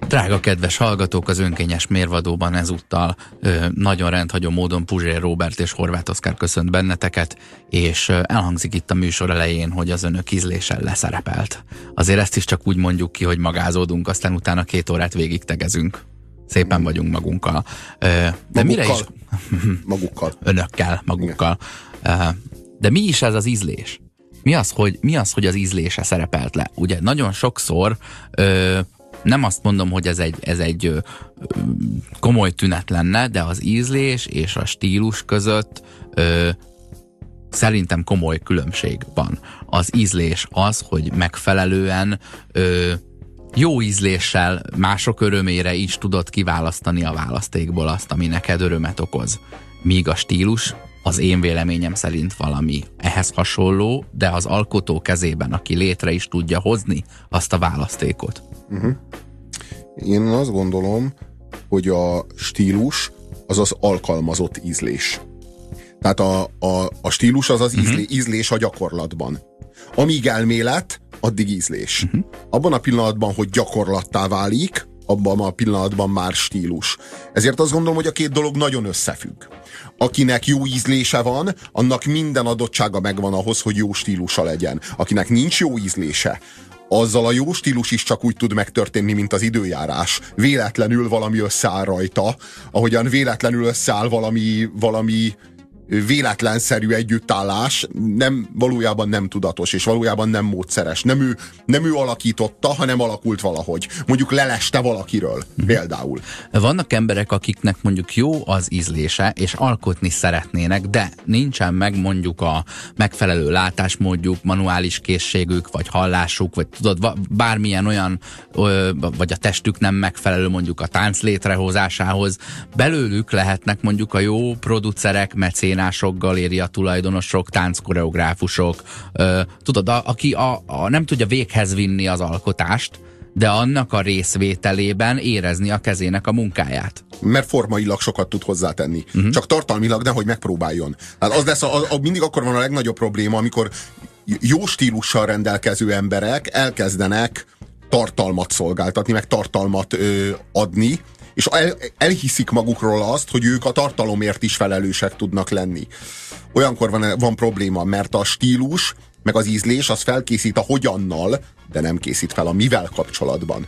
Drága kedves hallgatók, az önkényes mérvadóban ezúttal nagyon rendhagyó módon Puzsér Róbert és Horváth Oszkár köszönt benneteket, és elhangzik itt a műsor elején, hogy az önök ízlése leszerepelt. Azért ezt is csak úgy mondjuk ki, hogy magázódunk, aztán utána 2 órát végig tegezünk. Szépen vagyunk magunkkal. De magukkal? Mire is? Magukkal. Önökkel, magukkal. De mi is ez az ízlés? Mi az, hogy az ízlése szerepelt le? Ugye nagyon sokszor nem azt mondom, hogy ez egy komoly tünet lenne, de az ízlés és a stílus között szerintem komoly különbség van. Az ízlés az, hogy megfelelően jó ízléssel mások örömére is tudod kiválasztani a választékból azt, ami neked örömet okoz. Míg a stílus az én véleményem szerint valami ehhez hasonló, de az alkotó kezében, aki létre is tudja hozni azt a választékot. Én azt gondolom, hogy a stílus az az alkalmazott ízlés. Tehát a stílus az az ízlés a gyakorlatban. Amíg elmélet, addig ízlés. Abban a pillanatban, hogy gyakorlattá válik, abban a pillanatban már stílus. Ezért azt gondolom, hogy a 2 dolog nagyon összefügg. Akinek jó ízlése van, annak minden adottsága megvan ahhoz, hogy jó stílusa legyen. Akinek nincs jó ízlése, azzal a jó stílus is csak úgy tud megtörténni, mint az időjárás. Véletlenül valami összeáll rajta, ahogyan véletlenül összeáll valami véletlenszerű együttállás, valójában nem tudatos, és valójában nem módszeres. Nem ő alakította, hanem alakult valahogy. Mondjuk leleste valakiről, például. Vannak emberek, akiknek mondjuk jó az ízlése, és alkotni szeretnének, de nincsen meg mondjuk a megfelelő látásmódjuk, manuális készségük, vagy hallásuk, vagy tudod, bármilyen olyan, vagy a testük nem megfelelő mondjuk a tánc létrehozásához. Belőlük lehetnek mondjuk a jó producerek, mecénások, galéria tulajdonosok, tánckoreográfusok, tudod, aki nem tudja véghez vinni az alkotást, de annak a részvételében érezni a kezének a munkáját. Mert formailag sokat tud hozzátenni. Csak tartalmilag nehogy megpróbáljon. Hát az lesz mindig akkor van a legnagyobb probléma, amikor jó stílussal rendelkező emberek elkezdenek tartalmat szolgáltatni, meg tartalmat adni, és elhiszik magukról azt, hogy ők a tartalomért is felelősek tudnak lenni. Olyankor van probléma, mert a stílus, meg az ízlés, az felkészít a hogyannal, de nem készít fel a mivel kapcsolatban.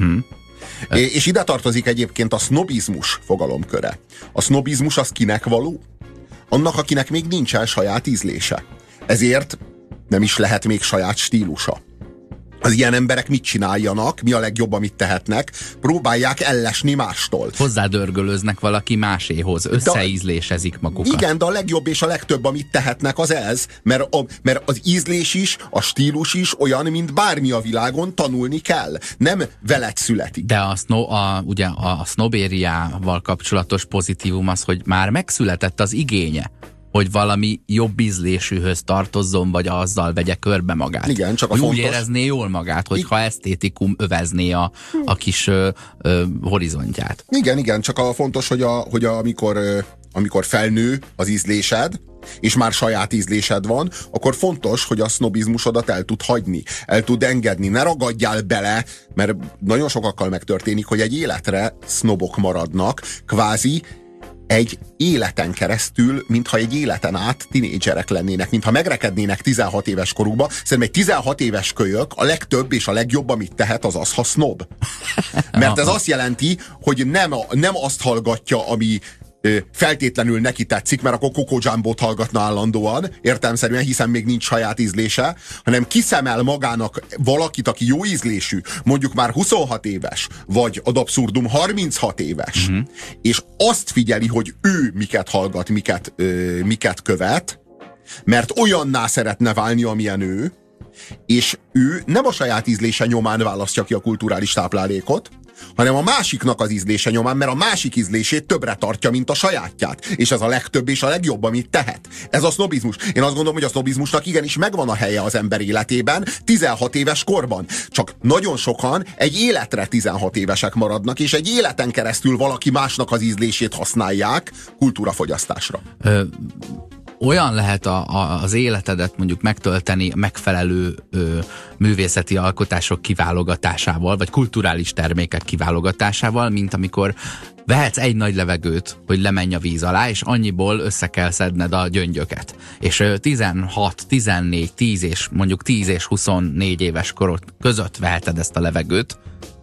És ide tartozik egyébként a sznobizmus fogalomköre. A sznobizmus az kinek való? Annak, akinek még nincsen saját ízlése. Ezért nem is lehet még saját stílusa. Az ilyen emberek mit csináljanak, mi a legjobb, amit tehetnek? Próbálják ellesni mástól. Hozzádörgölöznek valaki máséhoz, összeízlésezik magukat. Igen, de a legjobb és a legtöbb, amit tehetnek, az ez, mert az ízlés is, a stílus is olyan, mint bármi a világon, tanulni kell. Nem veled születik. De ugye a sznobériával kapcsolatos pozitívum az, hogy már megszületett az igénye, hogy valami jobb ízlésűhöz tartozzon, vagy azzal vegye körbe magát. Igen, csak úgy érezné jól magát, hogyha esztétikum övezné a kis horizontját. Igen, csak a fontos, hogy amikor felnő az ízlésed, és már saját ízlésed van, akkor fontos, hogy a sznobizmusodat el tud hagyni, el tud engedni, ne ragadjál bele, mert nagyon sokakkal megtörténik, hogy egy életre sznobok maradnak, kvázi egy életen keresztül, mintha egy életen át tinédzserek lennének, mintha megrekednének 16 éves korukba. Szerintem egy 16 éves kölyök a legtöbb és a legjobb, amit tehet, az, ha sznob. Mert ez azt jelenti, hogy nem azt hallgatja, ami feltétlenül neki tetszik, mert akkor Coco Jumbo-t hallgatna állandóan, értelemszerűen, hiszen még nincs saját ízlése, hanem kiszemel magának valakit, aki jó ízlésű, mondjuk már 26 éves, vagy ad abszurdum 36 éves, és azt figyeli, hogy ő miket hallgat, miket követ, mert olyanná szeretne válni, amilyen ő, és ő nem a saját ízlése nyomán választja ki a kulturális táplálékot, hanem a másiknak az ízlése nyomán, mert a másik ízlését többre tartja, mint a sajátját. És ez a legtöbb és a legjobb, amit tehet. Ez a sznobizmus. Én azt gondolom, hogy a sznobizmusnak igenis megvan a helye az ember életében 16 éves korban. Csak nagyon sokan egy életre 16 évesek maradnak, és egy életen keresztül valaki másnak az ízlését használják kultúrafogyasztásra. olyan lehet az életedet mondjuk megtölteni megfelelő művészeti alkotások kiválogatásával, vagy kulturális termékek kiválogatásával, mint amikor vehetsz egy nagy levegőt, hogy lemenj a víz alá, és annyiból össze kell szedned a gyöngyöket. És 16, 14, 10 és mondjuk 10 és 24 éves korod között veheted ezt a levegőt,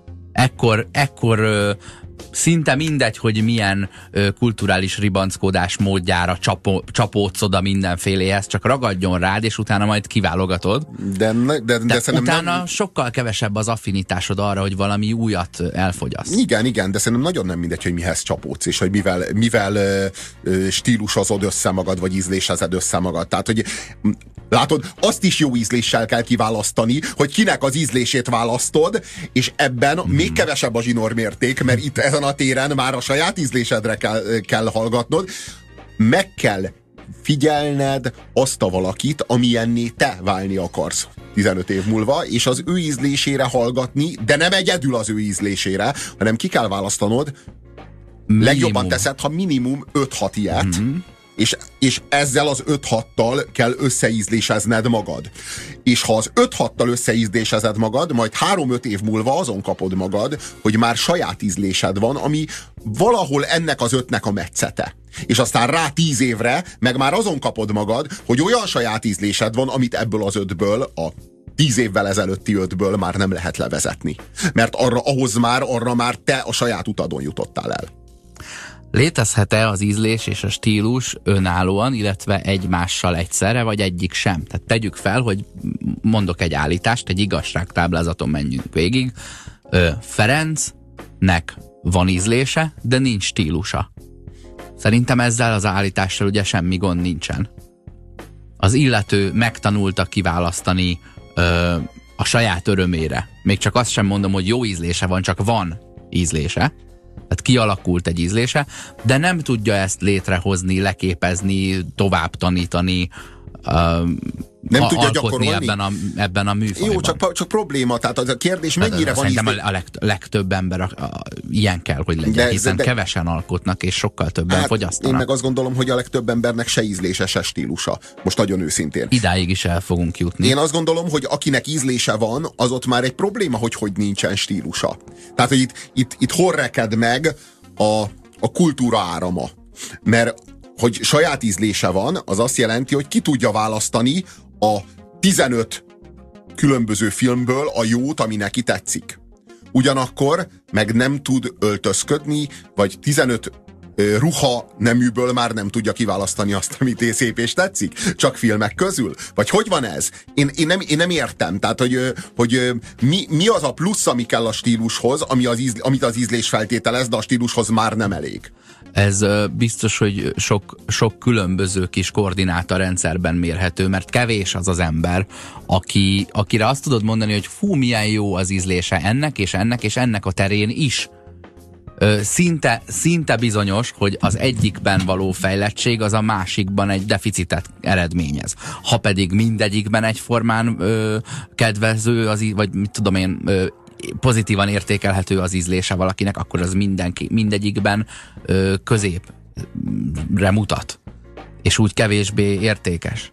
ekkor szinte mindegy, hogy milyen kulturális ribanckodás módjára csapódsz oda mindenféléhez, csak ragadjon rád, és utána majd kiválogatod. De utána sokkal kevesebb az affinitásod arra, hogy valami újat elfogyasz. Igen, de szerintem nagyon nem mindegy, hogy mihez csapódsz, és hogy mivel stílusozod össze magad, vagy ízlésezed össze magad. Tehát, hogy látod, azt is jó ízléssel kell kiválasztani, hogy kinek az ízlését választod, és ebben még kevesebb a zsinórmérték, mert itt ezen a téren már a saját ízlésedre kell hallgatnod. Meg kell figyelned azt a valakit, amilyenné te válni akarsz 15 év múlva, és az ő ízlésére hallgatni, de nem egyedül az ő ízlésére, hanem ki kell választanod, legjobban teszed, ha minimum 5-6 ilyet, és ezzel az 5-6-tal kell összeízlésezned magad. És ha az 5-6-tal összeízlésezed magad, majd 3-5 év múlva azon kapod magad, hogy már saját ízlésed van, ami valahol ennek az 5-nek a metszete. És aztán rá 10 évre meg már azon kapod magad, hogy olyan saját ízlésed van, amit ebből az 5-ből, a 10 évvel ezelőtti 5-ből már nem lehet levezetni. Mert arra már te a saját utadon jutottál el. Létezhet-e az ízlés és a stílus önállóan, illetve egymással egyszerre, vagy egyik sem? Tehát tegyük fel, hogy mondok egy állítást, egy igazságtáblázaton menjünk végig. Ferencnek van ízlése, de nincs stílusa. Szerintem ezzel az állítással ugye semmi gond nincsen. Az illető megtanulta kiválasztani a saját örömére. Még csak azt sem mondom, hogy jó ízlése van, csak van ízlése. Tehát kialakult egy ízlése, de nem tudja ezt létrehozni, leképezni, tovább tanítani, nem tudja gyakorolni ebben a műfajban. Jó, csak probléma, tehát a kérdés mennyire van ízlés. Szerintem a legtöbb ember ilyen kell, hogy legyen, hiszen kevesen alkotnak, és sokkal többen fogyasztanak. Én meg azt gondolom, hogy a legtöbb embernek se ízlése, se stílusa. Most nagyon őszintén. Idáig is el fogunk jutni. Én azt gondolom, hogy akinek ízlése van, az ott már egy probléma, hogy nincsen stílusa. Tehát, hogy itt hol reked meg a kultúra árama. Mert hogy saját ízlése van, az azt jelenti, hogy ki tudja választani a 15 különböző filmből a jót, ami neki tetszik. Ugyanakkor meg nem tud öltözködni, vagy 15 ruha neműből már nem tudja kiválasztani azt, amit szép és tetszik. Csak filmek közül? Vagy hogy van ez? Én nem értem. Tehát, hogy mi az a plusz, ami kell a stílushoz, amit az ízlés feltételez, de a stílushoz már nem elég. Ez biztos, hogy sok különböző kis koordinátorrendszerben mérhető, mert kevés az az ember, akire azt tudod mondani, hogy fú, milyen jó az ízlése ennek, és ennek, és ennek a terén is. Szinte bizonyos, hogy az egyikben való fejlettség az a másikban egy deficitet eredményez. Ha pedig mindegyikben egyformán kedvező, vagy mit tudom én, pozitívan értékelhető az ízlése valakinek, akkor az mindegyikben középre mutat. És úgy kevésbé értékes.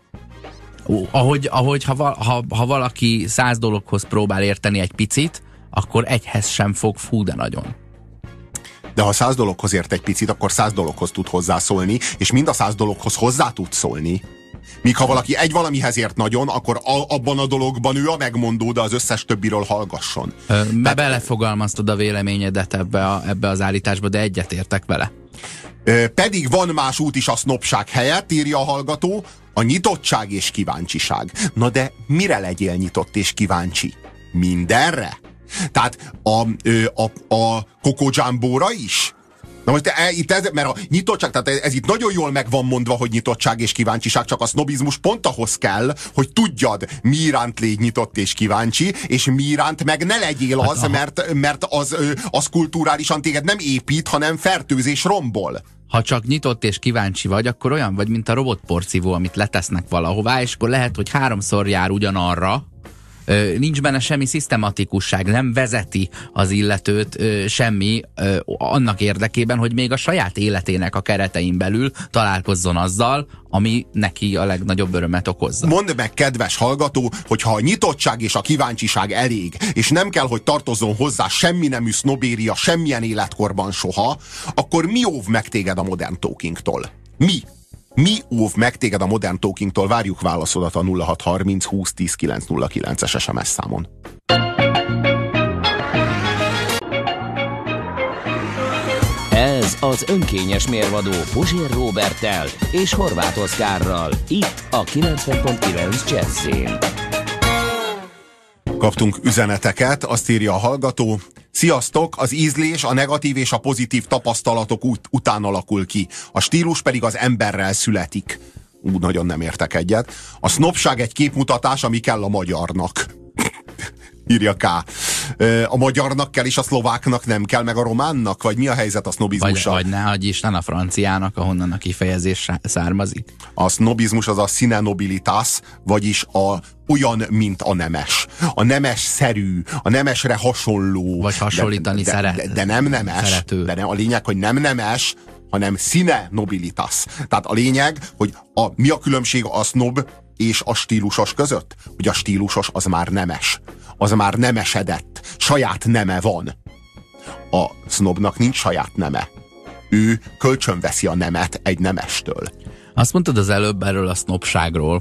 Ha valaki 100 dologhoz próbál érteni egy picit, akkor egyhez sem fog, fú, de nagyon. De ha 100 dologhoz ért egy picit, akkor 100 dologhoz tud hozzászólni, és mind a 100 dologhoz hozzá tud szólni. Míg ha valaki egy valamihez ért nagyon, akkor abban a dologban ő a megmondó, de az összes többiről hallgasson. Belefogalmaztad a véleményedet ebbe az állításba, de egyetértek vele. Pedig van más út is a sznobság helyett, írja a hallgató, a nyitottság és kíváncsiság. Na de mire legyél nyitott és kíváncsi? Mindenre? Tehát a Coco Jambóra is? Na most mert a nyitottság, tehát ez itt nagyon jól meg van mondva, hogy nyitottság és kíváncsiság, csak a sznobizmus pont ahhoz kell, hogy tudjad, mi iránt légy nyitott és kíváncsi, és mi iránt meg ne legyél az, mert az kulturálisan téged nem épít, hanem fertőzés rombol. Ha csak nyitott és kíváncsi vagy, akkor olyan vagy, mint a robotporcívó, amit letesznek valahová, és akkor lehet, hogy 3-szor jár ugyanarra, Nincs benne semmi szisztematikusság, nem vezeti az illetőt semmi annak érdekében, hogy még a saját életének a keretein belül találkozzon azzal, ami neki a legnagyobb örömet okozza. Mondd meg, kedves hallgató, hogyha a nyitottság és a kíváncsiság elég, és nem kell, hogy tartozzon hozzá semmi nemű sznobéria semmilyen életkorban soha, akkor mi óv meg téged a Modern Talkingtól? Mi? Mi óv meg téged a Modern Talkingtól? Várjuk válaszodat a 0630 20 10 909-es SMS számon. Ez az önkényes mérvadó Puzsér Róberttel és Horváth Oszkárral, itt a 90.9 Jazzyn. Kaptunk üzeneteket, azt írja a hallgató: sziasztok, az ízlés a negatív és a pozitív tapasztalatok után alakul ki. A stílus pedig az emberrel születik. Nagyon nem értek egyet. A sznobság egy képmutatás, ami kell a magyarnak. Írja K. A magyarnak kell, és a szlováknak nem kell, meg a románnak? Vagy mi a helyzet a sznobizmussal? Vagy ne adj Isten a franciának, ahonnan a kifejezés származik. A sznobizmus az a sine nobilitas, vagyis olyan, mint a nemes. A nemes-szerű, a nemesre hasonló. Vagy hasonlítani de nem nemes. Szerető. De a lényeg, hogy nem nemes, hanem sine nobilitas. Tehát a lényeg, hogy mi a különbség a sznob és a stílusos között? Hogy a stílusos az már nemes. Az már nemesedett. Saját neme van. A sznobnak nincs saját neme. Ő kölcsönveszi a nemet egy nemestől. Azt mondtad az előbb erről a sznobságról,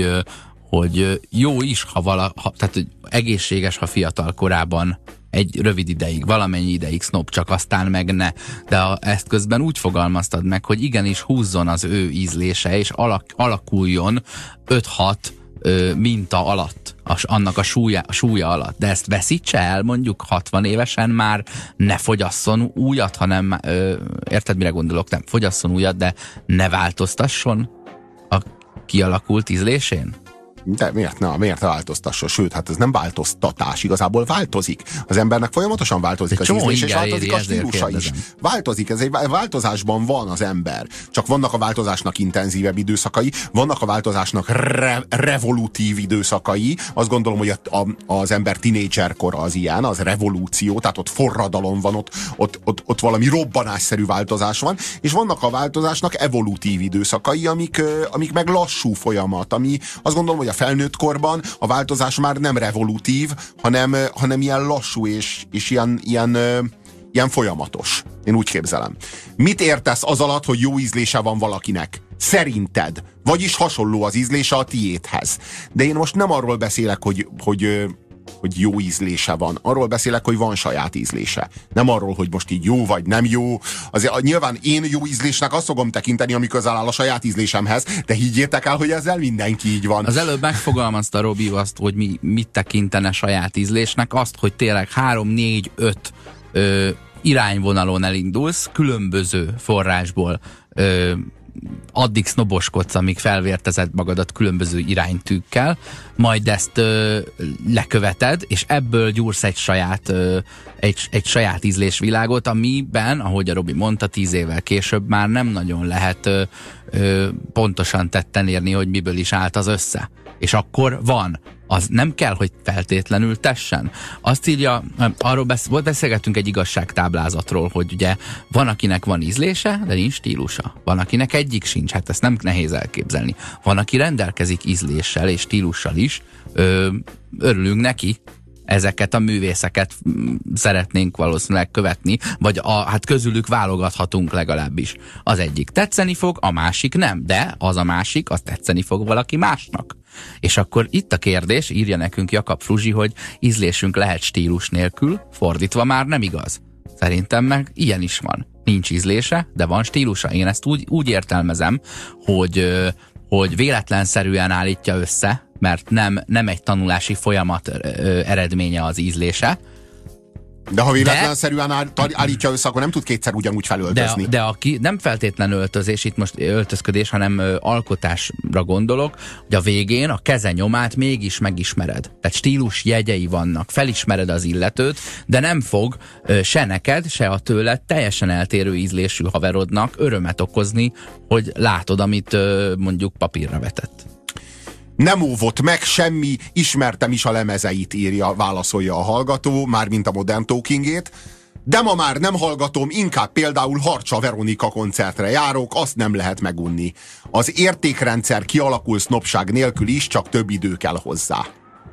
hogy jó is, tehát hogy egészséges, ha fiatal korában egy rövid ideig, valamennyi ideig sznob, csak aztán meg ne. De ezt közben úgy fogalmaztad meg, hogy igenis húzzon az ő ízlése, és alakuljon 5-6 minta alatt, annak a súlya alatt. De ezt veszítse el mondjuk 60 évesen már, ne fogyasszon újat, hanem érted, mire gondolok? Nem fogyasszon újat, de ne változtasson a kialakult ízlésén? De miért változtasson? Sőt, hát ez nem változtatás, igazából változik. Az embernek folyamatosan változik az ízlés, és változik a stílusa is. Változik, ez egy változásban van az ember. Csak vannak a változásnak intenzívebb időszakai, vannak a változásnak revolutív időszakai. Azt gondolom, hogy az ember tinédzserkora az ilyen, az revolúció, tehát ott forradalom van, ott valami robbanásszerű változás van, és vannak a változásnak evolutív időszakai, amik meg lassú folyamat, ami azt gondolom, hogy a felnőtt korban a változás már nem revolutív, hanem ilyen lassú és ilyen folyamatos. Én úgy képzelem. Mit értesz az alatt, hogy jó ízlése van valakinek? Szerinted. Vagyis hasonló az ízlése a tiédhez. De én most nem arról beszélek, hogy jó ízlése van. Arról beszélek, hogy van saját ízlése. Nem arról, hogy most így jó vagy nem jó. Azért nyilván én jó ízlésnek azt fogom tekinteni, ami közel áll a saját ízlésemhez, de higgyétek el, hogy ezzel mindenki így van. Az előbb megfogalmazta Robi azt, hogy mit tekintene saját ízlésnek, azt, hogy tényleg 3-4-5 irányvonalon elindulsz, különböző forrásból addig sznoboskodsz, amíg felvértezed magadat különböző iránytűkkel, majd ezt leköveted, és ebből gyúrsz egy saját ízlésvilágot, amiben, ahogy a Robi mondta, 10 évvel később már nem nagyon lehet pontosan tetten érni, hogy miből is állt az össze. És akkor van. Az nem kell, hogy feltétlenül tessen. Azt írja, arról beszélgettünk egy igazságtáblázatról, hogy ugye van, akinek van ízlése, de nincs stílusa. Van, akinek egyik sincs, hát ezt nem nehéz elképzelni. Van, aki rendelkezik ízléssel és stílussal is, örülünk neki, ezeket a művészeket szeretnénk valószínűleg követni, vagy hát közülük válogathatunk legalábbis. Az egyik tetszeni fog, a másik nem, de az a másik, az tetszeni fog valaki másnak. És akkor itt a kérdés, írja nekünk Jakab Fruzsi, hogy ízlésünk lehet stílus nélkül, fordítva már nem igaz. Szerintem meg ilyen is van. Nincs ízlése, de van stílusa. Én ezt úgy értelmezem, hogy véletlenszerűen állítja össze, mert nem egy tanulási folyamat eredménye az ízlése. De ha véletlenszerűen állítja össze, akkor nem tud kétszer ugyanúgy felöltözni. De aki nem feltétlen öltözés, itt most öltözködés, hanem alkotásra gondolok, hogy a végén a keze nyomát mégis megismered. Tehát stílus jegyei vannak, felismered az illetőt, de nem fog se neked, se a tőled teljesen eltérő ízlésű haverodnak örömet okozni, hogy látod, amit mondjuk papírra vetett. Nem óvott meg semmi, ismertem is a lemezeit, válaszolja a hallgató, mármint a Modern Talkingét. De ma már nem hallgatom, inkább például Harcsa Veronika koncertre járok, azt nem lehet megunni. Az értékrendszer kialakul sznobság nélkül is, csak több idő kell hozzá.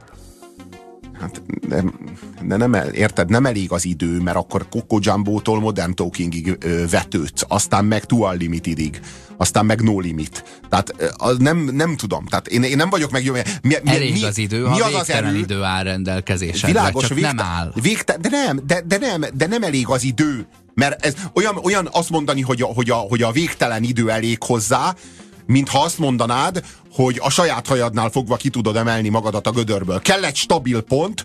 Hát, de nem, érted, nem elég az idő, mert akkor Coco Jumbo-tól Modern Talkingig vetődsz, aztán meg To Unlimitedig, aztán meg No Limit. Tehát nem tudom, tehát én nem vagyok meg jó. Elég az idő, ha végtelen idő áll rendelkezésre. Világos, csak nem áll. De nem elég az idő, mert ez olyan azt mondani, hogy a végtelen idő elég hozzá, mintha azt mondanád, hogy a saját hajadnál fogva ki tudod emelni magadat a gödörből. Kell egy stabil pont,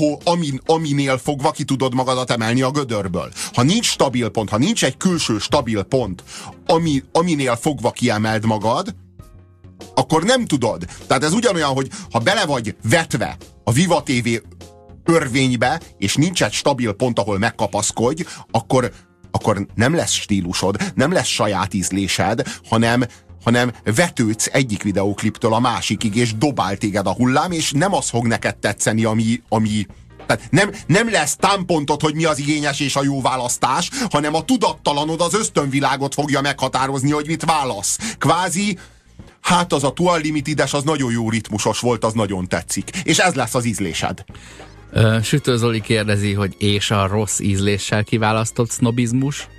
aminél fogva ki tudod magadat emelni a gödörből. Ha nincs stabil pont, ha nincs egy külső stabil pont, aminél fogva kiemeld magad, akkor nem tudod. Tehát ez ugyanolyan, hogy ha bele vagy vetve a Viva TV örvénybe, és nincs egy stabil pont, ahol megkapaszkodj, akkor nem lesz stílusod, nem lesz saját ízlésed, hanem vetődsz egyik videókliptől a másikig, és dobál téged a hullám, és nem az fog neked tetszeni, ami tehát nem lesz támpontot, hogy mi az igényes és a jó választás, hanem a tudattalanod, az ösztönvilágot fogja meghatározni, hogy mit válasz. Kvázi, hát az a To Unlimited-es, az nagyon jó ritmusos volt, az nagyon tetszik. És ez lesz az ízlésed. Sütő Zoli kérdezi, hogy és a rossz ízléssel kiválasztott sznobizmus?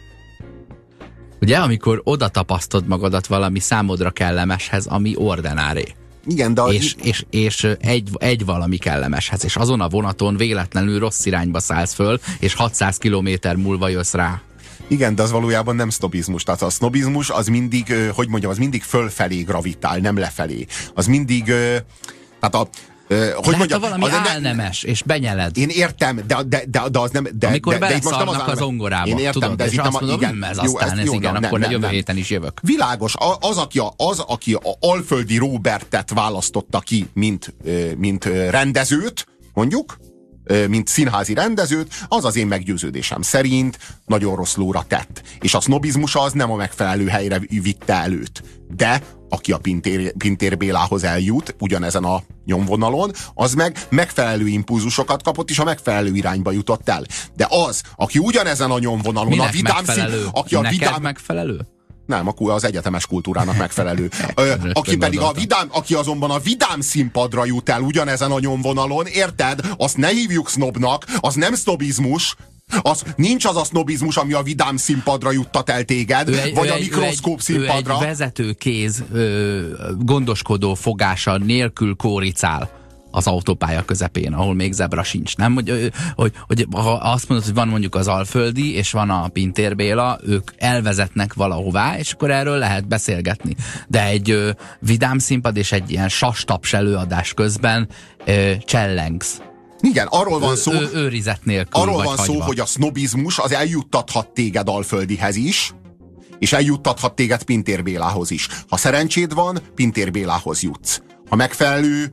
Ugye, amikor oda tapasztod magadat valami számodra kellemeshez, ami ordinári. Igen, de és egy valami kellemeshez, és azon a vonaton véletlenül rossz irányba szállsz föl, és 600 kilométer múlva jössz rá. Igen, de az valójában nem sznobizmus. Tehát a sznobizmus az mindig, az mindig fölfelé gravitál, nem lefelé. Az mindig, tehát ha valami álnemes, és benyeled. Én értem, de az nem... Amikor beleszarnak az zongorába, én értem, tudod, de ez és azt mondom, igen, ez aztán, ez igen, akkor jövő héten is jövök. Világos, az, aki a Alföldi Róbertet választotta ki, mint rendezőt, mondjuk, mint színházi rendezőt, az én meggyőződésem szerint nagyon rossz lóra tett. És a sznobizmus az nem a megfelelő helyre vitte előtt. De aki a Pintér Bélához eljut, ugyanezen a nyomvonalon, az meg megfelelő impulzusokat kapott, és a megfelelő irányba jutott el. De az, aki ugyanezen a nyomvonalon, minek a vidám megfelelő? Aki a neked megfelelő? Nem, az egyetemes kultúrának megfelelő. Aki pedig aki azonban a vidám színpadra jut el ugyanezen a nyomvonalon, érted? Azt ne hívjuk sznobnak, az nem sznobizmus, nincs az a sznobizmus, ami a vidám színpadra juttat el téged, vagy a mikroszkóp színpadra. Ő egy vezető kéz, gondoskodó fogása nélkül kóricál az autópálya közepén, ahol még zebra sincs. Nem? Hogy ha azt mondod, hogy van mondjuk az Alföldi, és van a Pintér Béla, ők elvezetnek valahová, és akkor erről lehet beszélgetni. De egy vidám színpad és egy ilyen sastaps előadás közben csellengsz. Igen, arról van szó, őrizet nélkül arról vagy van szó, hagyva. hogy a sznobizmus az eljuttathat téged Alföldihez is, és eljuttathat téged Pintér Bélához is. Ha szerencséd van, Pintér Bélához jutsz. Ha megfelelő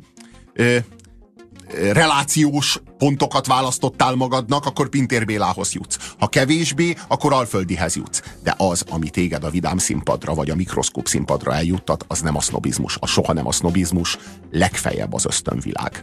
relációs pontokat választottál magadnak, akkor Pintér Bélához jutsz. Ha kevésbé, akkor Alföldihez jutsz. De az, ami téged a vidám színpadra vagy a mikroszkóp színpadra eljuttat, az nem a sznobizmus. Az soha nem a sznobizmus, legfeljebb az ösztönvilág.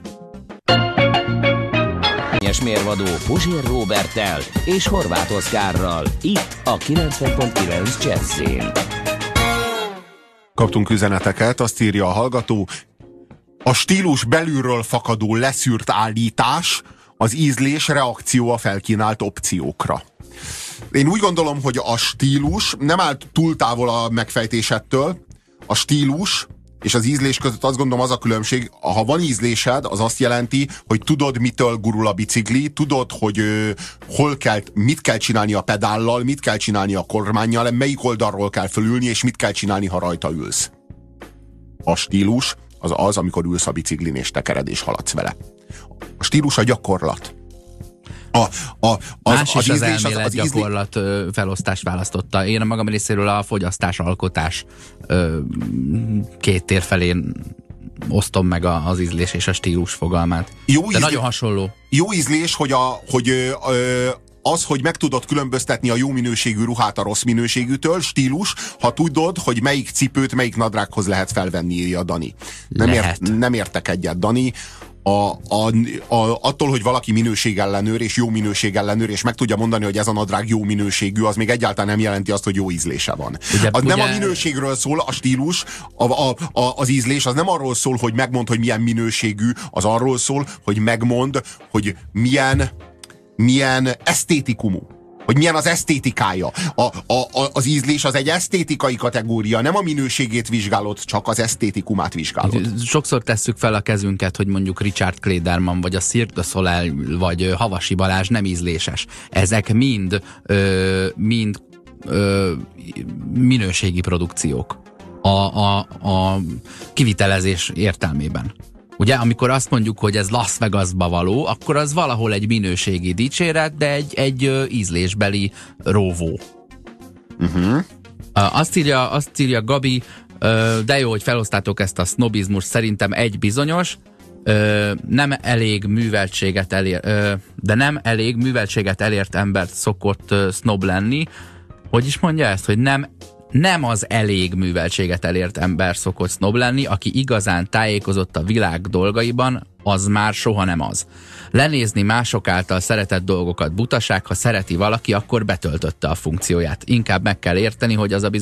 Mérvadó Puzsér Róberttel és Horváth Oszkárral, itt a 90.9 Jazz-én. Kaptunk üzeneteket, azt írja a hallgató: a stílus belülről fakadó leszűrt állítás, az ízlés reakció a felkínált opciókra. Én úgy gondolom, hogy a stílus nem állt túl távol a megfejtésettől. A stílus és az ízlés között azt gondolom az a különbség, ha van ízlésed, az azt jelenti, hogy tudod, mitől gurul a bicikli, tudod, hogy mit kell csinálni a pedállal, mit kell csinálni a kormánnyal, melyik oldalról kell fölülni, és mit kell csinálni, ha rajta ülsz. A stílus az, amikor ülsz a biciklin, és tekered, és haladsz vele. A stílus a gyakorlat. Más is az elmélet gyakorlat felosztást választotta. Én a magam részéről a fogyasztás-alkotás két tér felén osztom meg az ízlés és a stílus fogalmát. De nagyon hasonló. Jó ízlés, hogy az, hogy meg tudod különböztetni a jó minőségű ruhát a rossz minőségűtől, stílus, ha tudod, hogy melyik cipőt, melyik nadrághoz lehet felvenni, írja Dani. Nem értek egyet, Dani. Attól, hogy valaki minőségellenőr és jó minőségellenőr, és meg tudja mondani, hogy ez a nadrág jó minőségű, az még egyáltalán nem jelenti azt, hogy jó ízlése van. Nem a minőségről szól a stílus, az ízlés, az nem arról szól, hogy megmond, hogy milyen minőségű, az arról szól, hogy megmond, hogy milyen esztétikumú. Hogy milyen az esztétikája. Az ízlés az egy esztétikai kategória, nem a minőségét vizsgálod, csak az esztétikumát vizsgálod. Sokszor tesszük fel a kezünket, hogy mondjuk Richard Klederman, vagy a Cirque du Soleil, vagy Havasi Balázs nem ízléses. Ezek mind minőségi produkciók a kivitelezés értelmében. Ugye, amikor azt mondjuk, hogy ez Las Vegasba való, akkor az valahol egy minőségi dicséret, de egy ízlésbeli róvó. Azt írja Gabi, de jó, hogy felosztátok ezt a sznobizmust, szerintem egy bizonyos, nem elég műveltséget elért embert szokott sznob lenni. Hogy is mondja ezt, hogy nem az elég műveltséget elért ember szokott sznob lenni, aki igazán tájékozott a világ dolgaiban, az már soha nem az. Lenézni mások által szeretett dolgokat butaság, ha szereti valaki, akkor betöltötte a funkcióját. Inkább meg kell érteni, hogy azt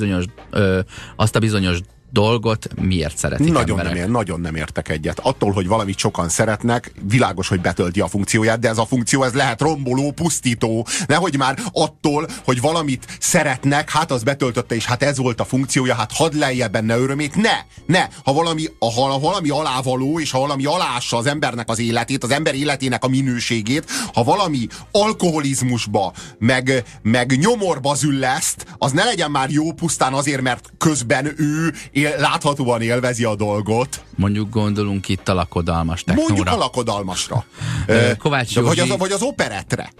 a bizonyos dolgot miért szeretik emberek. Nagyon nem értek egyet. Attól, hogy valamit sokan szeretnek, világos, hogy betölti a funkcióját, de ez a funkció, ez lehet romboló, pusztító. Nehogy már attól, hogy valamit szeretnek, hát az betöltötte, és hát ez volt a funkciója, hát hadd lelje benne örömét. Ne! Ha valami alávaló, és ha valami aláássa az embernek az életét, az ember életének a minőségét, ha valami alkoholizmusba, meg nyomorba zülleszt, az ne legyen már jó pusztán azért, mert közben ő láthatóan élvezi a dolgot. Mondjuk gondolunk itt a lakodalmas technóra. Mondjuk a lakodalmasra. Kovács Józsi... vagy az operettre.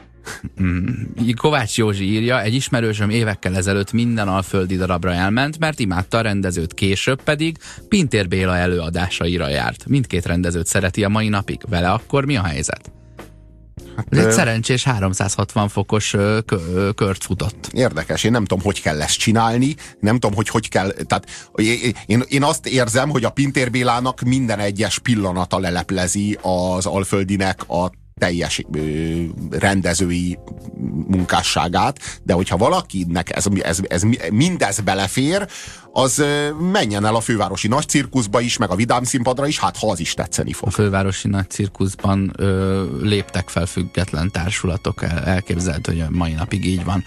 Kovács Józsi írja, egy ismerősöm évekkel ezelőtt minden alföldi darabra elment, mert imádta a rendezőt, később pedig Pintér Béla előadásaira járt. Mindkét rendezőt szereti a mai napig. Vele akkor mi a helyzet? Ez egy szerencsés 360 fokos kört futott. Érdekes, én nem tudom, hogy kell ezt csinálni, nem tudom, hogy kell, tehát én azt érzem, hogy a Pintér Bélának minden egyes pillanata leleplezi az Alföldinek a teljes rendezői munkásságát, de hogyha valakinek ez mindez belefér, az menjen el a fővárosi nagy cirkuszba is, meg a Vidám Színpadra is, hát ha az is tetszeni fog. A fővárosi nagy cirkuszban léptek fel független társulatok, elképzelhető, hogy a mai napig így van.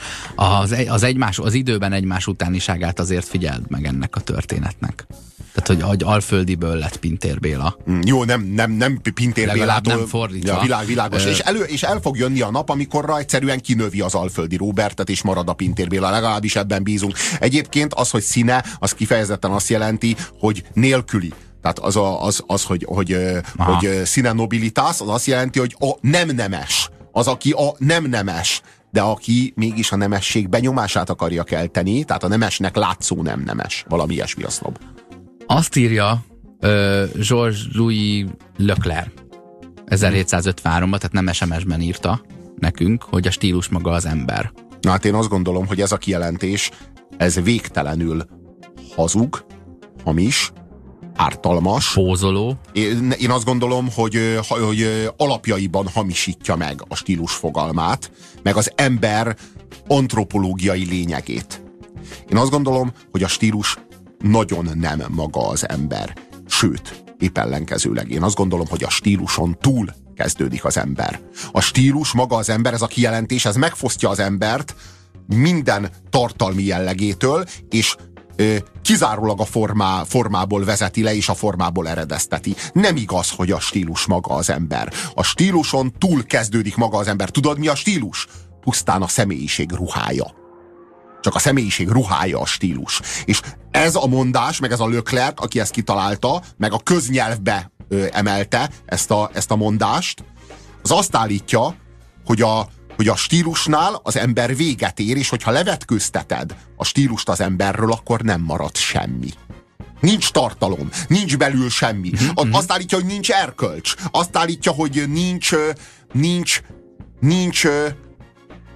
Az időben egymás utániságát azért figyeld meg ennek a történetnek. Tehát, hogy Alföldiből lett Pintér Béla. Jó, nem Pintér Bélától. Nem fordítva. Ja, világos. És el fog jönni a nap, amikorra egyszerűen kinövi az Alföldi Róbertet, és marad a Pintér Béla. Legalábbis ebben bízunk. Egyébként az, hogy színe, az kifejezetten azt jelenti, hogy nélküli. Tehát hogy színe nobilitas, az azt jelenti, hogy a nem nemes. Az, aki a nem nemes. De aki mégis a nemesség benyomását akarja kelteni, tehát a nemesnek látszó nem nemes. Valami ilyesmi a sznob. Azt írja Georges-Louis Leclerc 1753-ban, tehát nem SMS-ben írta nekünk, hogy a stílus maga az ember. Na hát én azt gondolom, hogy ez a kijelentés, ez végtelenül hazug, hamis, ártalmas. Pózoló. Én azt gondolom, hogy alapjaiban hamisítja meg a stílus fogalmát, meg az ember antropológiai lényegét. Én azt gondolom, hogy a stílus nagyon nem maga az ember. Sőt, épp ellenkezőleg. Én azt gondolom, hogy a stíluson túl kezdődik az ember. A stílus maga az ember, ez a kijelentés, ez megfosztja az embert minden tartalmi jellegétől, és kizárólag a formából vezeti le, és a formából eredezteti. Nem igaz, hogy a stílus maga az ember. A stíluson túl kezdődik maga az ember. Tudod, mi a stílus? Pusztán a személyiség ruhája. Csak a személyiség ruhája a stílus. És ez a mondás, meg ez a Leclerc, aki ezt kitalálta, meg a köznyelvbe emelte ezt a mondást, az azt állítja, hogy a stílusnál az ember véget ér, és hogyha levetkőzteted a stílust az emberről, akkor nem marad semmi. Nincs tartalom, nincs belül semmi. Azt állítja, hogy nincs erkölcs. Azt állítja, hogy nincs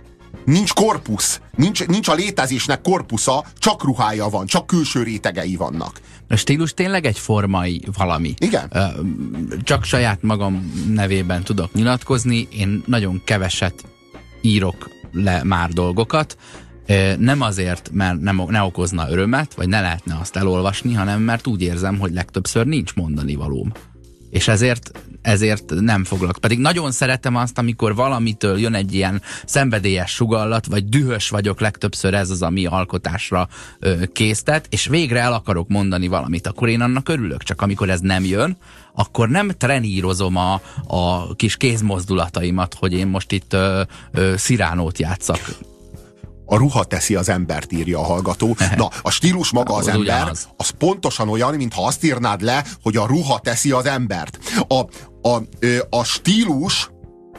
nincs korpusz, nincs a létezésnek korpusza, csak ruhája van, csak külső rétegei vannak. A stílus tényleg egy formai valami. Igen. Csak saját magam nevében tudok nyilatkozni, én nagyon keveset írok le már dolgokat, nem azért, mert ne okozna örömet, vagy ne lehetne azt elolvasni, hanem mert úgy érzem, hogy legtöbbször nincs mondani valóm. És ezért nem foglak. Pedig nagyon szeretem azt, amikor valamitől jön egy ilyen szenvedélyes sugallat, vagy dühös vagyok, legtöbbször ez az, ami alkotásra késztet, és végre el akarok mondani valamit, akkor én annak örülök. Csak amikor ez nem jön, akkor nem trenírozom a kis kézmozdulataimat, hogy én most itt sziránót játszak. A ruha teszi az embert, írja a hallgató. Na, a stílus maga az ember, ugyanaz. Az pontosan olyan, mintha azt írnád le, hogy a ruha teszi az embert. A stílus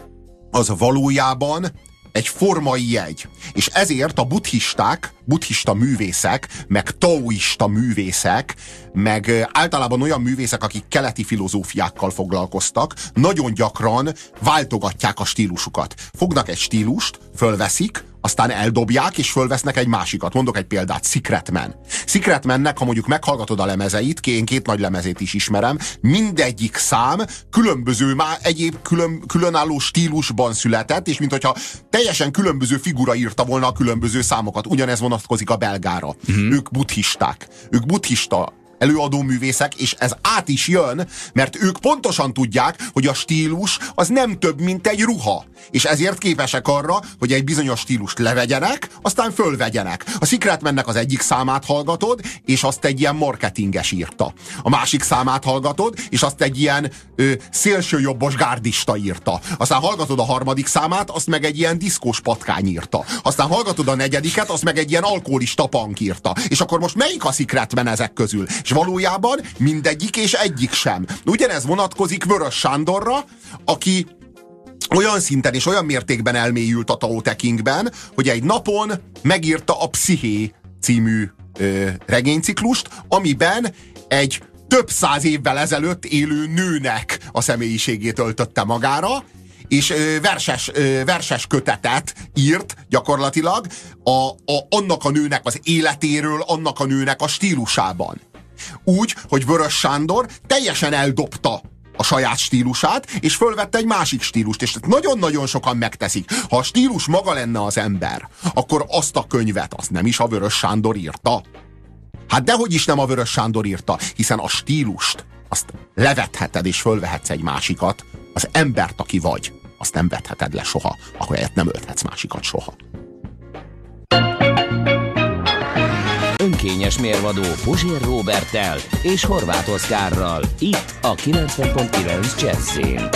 az valójában egy formai jegy. És ezért a buddhista művészek, meg taoista művészek, meg általában olyan művészek, akik keleti filozófiákkal foglalkoztak, nagyon gyakran váltogatják a stílusukat. Fognak egy stílust, fölveszik, aztán eldobják, és fölvesznek egy másikat. Mondok egy példát, Secret Man. Secret Mannek, ha mondjuk meghallgatod a lemezeit, én 2 nagy lemezét is ismerem, mindegyik szám különböző, egyéb különálló stílusban született, és minthogyha teljesen különböző figura írta volna a különböző számokat. Ugyanez vonatkozik a belgára. Ők buddhisták. Ők buddhista előadó művészek, és ez át is jön, mert ők pontosan tudják, hogy a stílus az nem több, mint egy ruha. És ezért képesek arra, hogy egy bizonyos stílust levegyenek, aztán fölvegyenek. A Secret Mannek az egyik számát hallgatod, és azt egy ilyen marketinges írta. A másik számát hallgatod, és azt egy ilyen szélsőjobbos gárdista írta. Aztán hallgatod a harmadik számát, azt meg egy ilyen diszkós patkány írta. Aztán hallgatod a negyediket, azt meg egy ilyen alkoholista punk írta. És akkor most melyik a Secret Man ezek közül? És valójában mindegyik és egyik sem. Ugyanez vonatkozik Vörös Sándorra, aki olyan szinten és olyan mértékben elmélyült a Tao Te Chingben, hogy egy napon megírta a Psziché című regényciklust, amiben egy több 100 évvel ezelőtt élő nőnek a személyiségét öltötte magára, és verses kötetet írt gyakorlatilag annak a nőnek az életéről, annak a nőnek a stílusában. Úgy, hogy Vörös Sándor teljesen eldobta a saját stílusát, és fölvette egy másik stílust, és nagyon-nagyon sokan megteszik. Ha a stílus maga lenne az ember, akkor azt a könyvet, azt nem is a Vörös Sándor írta. Hát dehogy is nem a Vörös Sándor írta, hiszen a stílust, azt levetheted, és fölvehetsz egy másikat, az embert, aki vagy, azt nem vetheted le soha, ahelyett nem ölthetsz másikat soha. Önkényes mérvadó Puzsér Róberttel és Horváth Oszkárral, itt a 90.9 Jazzyn.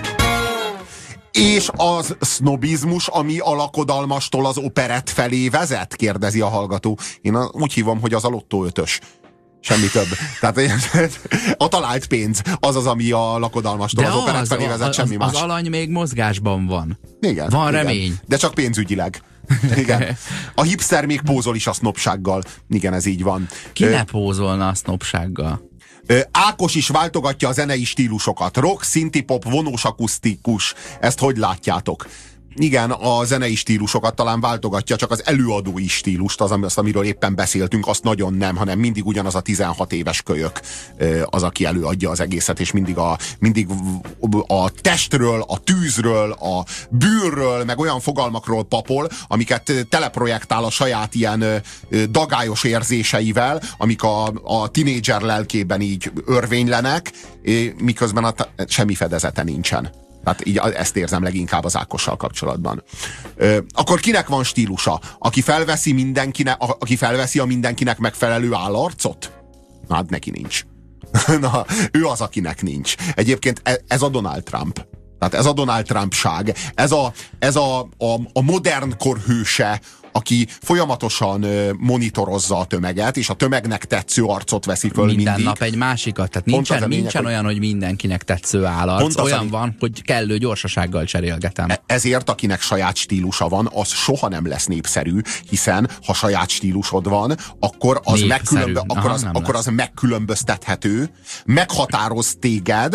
És az sznobizmus, ami a lakodalmastól az operett felé vezet? Kérdezi a hallgató. Én úgy hívom, hogy az a lottó 5-ös. Semmi több. Tehát a talált pénz az az, ami a lakodalmastól az operett felé vezet, semmi más. Az alany még mozgásban van. Igen, van igen. remény. De csak pénzügyileg. Igen. A hipster még pózol is a sznobsággal. Igen, ez így van. Ki ne pózolna a sznobsággal? Ákos is váltogatja a zenei stílusokat. Rock, szintipop, vonós akusztikus. Ezt hogy látjátok? Igen, a zenei stílusokat talán váltogatja, csak az előadói stílust, azt, amiről éppen beszéltünk, azt nagyon nem, hanem mindig ugyanaz a 16 éves kölyök az, aki előadja az egészet, és mindig a testről, a tűzről, a bűnről, meg olyan fogalmakról papol, amiket teleprojektál a saját ilyen dagályos érzéseivel, amik a tinédzser lelkében így örvénylenek, miközben semmi fedezete nincsen. Tehát így ezt érzem leginkább az Ákossal kapcsolatban. Akkor kinek van stílusa? Aki felveszi a mindenkinek megfelelő állarcot? Na, hát neki nincs. Na, ő az, akinek nincs. Egyébként ez a Donald Trump. Tehát ez a Donald Trump-ság. Ez a modern kor hőse, aki folyamatosan monitorozza a tömeget, és a tömegnek tetsző arcot veszi föl mindig. Minden nap egy másikat. Tehát nincsen olyan, hogy mindenkinek tetsző állarc. Olyan van, hogy kellő gyorsasággal cserélgetem. Ezért, akinek saját stílusa van, az soha nem lesz népszerű, hiszen ha saját stílusod van, akkor az, megkülönböztethető, meghatároz téged,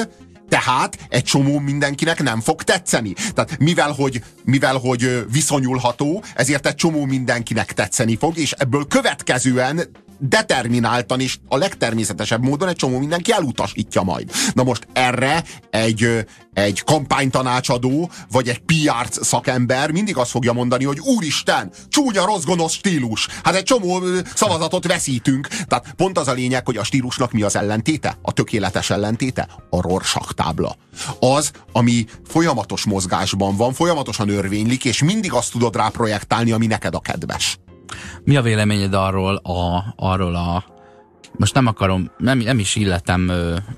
Tehát egy csomó mindenkinek nem fog tetszeni. Tehát mivel hogy viszonyulható, ezért egy csomó mindenkinek tetszeni fog, és ebből következően determináltan és a legtermészetesebb módon egy csomó mindenki elutasítja majd. Na most erre egy kampánytanácsadó, vagy egy PR szakember mindig azt fogja mondani, hogy úristen, csúnya, rossz, gonosz stílus. Hát egy csomó szavazatot veszítünk. Tehát pont az a lényeg, hogy a stílusnak mi az ellentéte? A tökéletes ellentéte? A Rorschach tábla. Az, ami folyamatos mozgásban van, folyamatosan örvénylik, és mindig azt tudod rá projektálni, ami neked a kedves. Mi a véleményed arról a most nem akarom, nem is illetem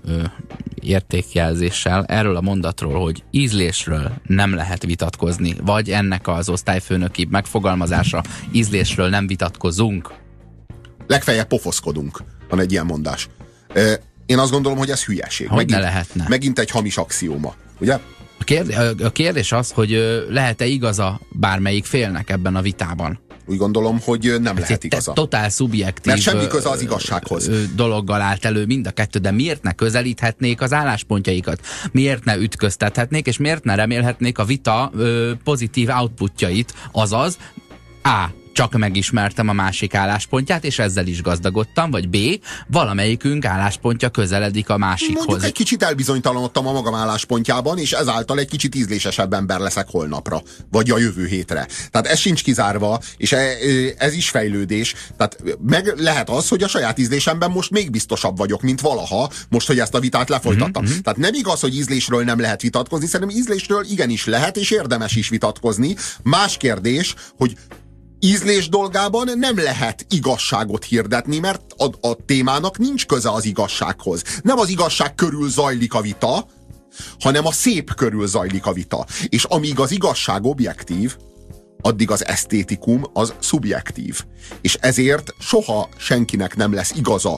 értékjelzéssel erről a mondatról, hogy ízlésről nem lehet vitatkozni, vagy ennek az osztályfőnöki megfogalmazása, ízlésről nem vitatkozunk. Legfeljebb pofoszkodunk, van egy ilyen mondás. Én azt gondolom, hogy ez hülyeség. Hogy ne lehetne? Megint egy hamis axióma, ugye? A kérdés az, hogy lehet-e igaza bármelyik félnek ebben a vitában? Úgy gondolom, hogy nem lehet igaza. Totál szubjektív, mert semmi köze az igazsághoz. Dologgal állt elő mind a kettő, de miért ne közelíthetnék az álláspontjaikat? Miért ne ütköztethetnék, és miért ne remélhetnék a vita pozitív outputjait? Azaz, A. Csak megismertem a másik álláspontját, és ezzel is gazdagodtam, vagy B. Valamelyikünk álláspontja közeledik a másikhoz. Mondjuk egy kicsit elbizonytalanodtam a magam álláspontjában, és ezáltal egy kicsit ízlésesebb ember leszek holnapra, vagy a jövő hétre. Tehát ez sincs kizárva, és ez is fejlődés. Tehát meg lehet az, hogy a saját ízlésemben most még biztosabb vagyok, mint valaha, most, hogy ezt a vitát lefolytattam. Tehát nem igaz, hogy ízlésről nem lehet vitatkozni, szerintem ízlésről igenis lehet, és érdemes is vitatkozni. Más kérdés, hogy ízlés dolgában nem lehet igazságot hirdetni, mert a témának nincs köze az igazsághoz. Nem az igazság körül zajlik a vita, hanem a szép körül zajlik a vita. És amíg az igazság objektív, addig az esztétikum az szubjektív. És ezért soha senkinek nem lesz igaza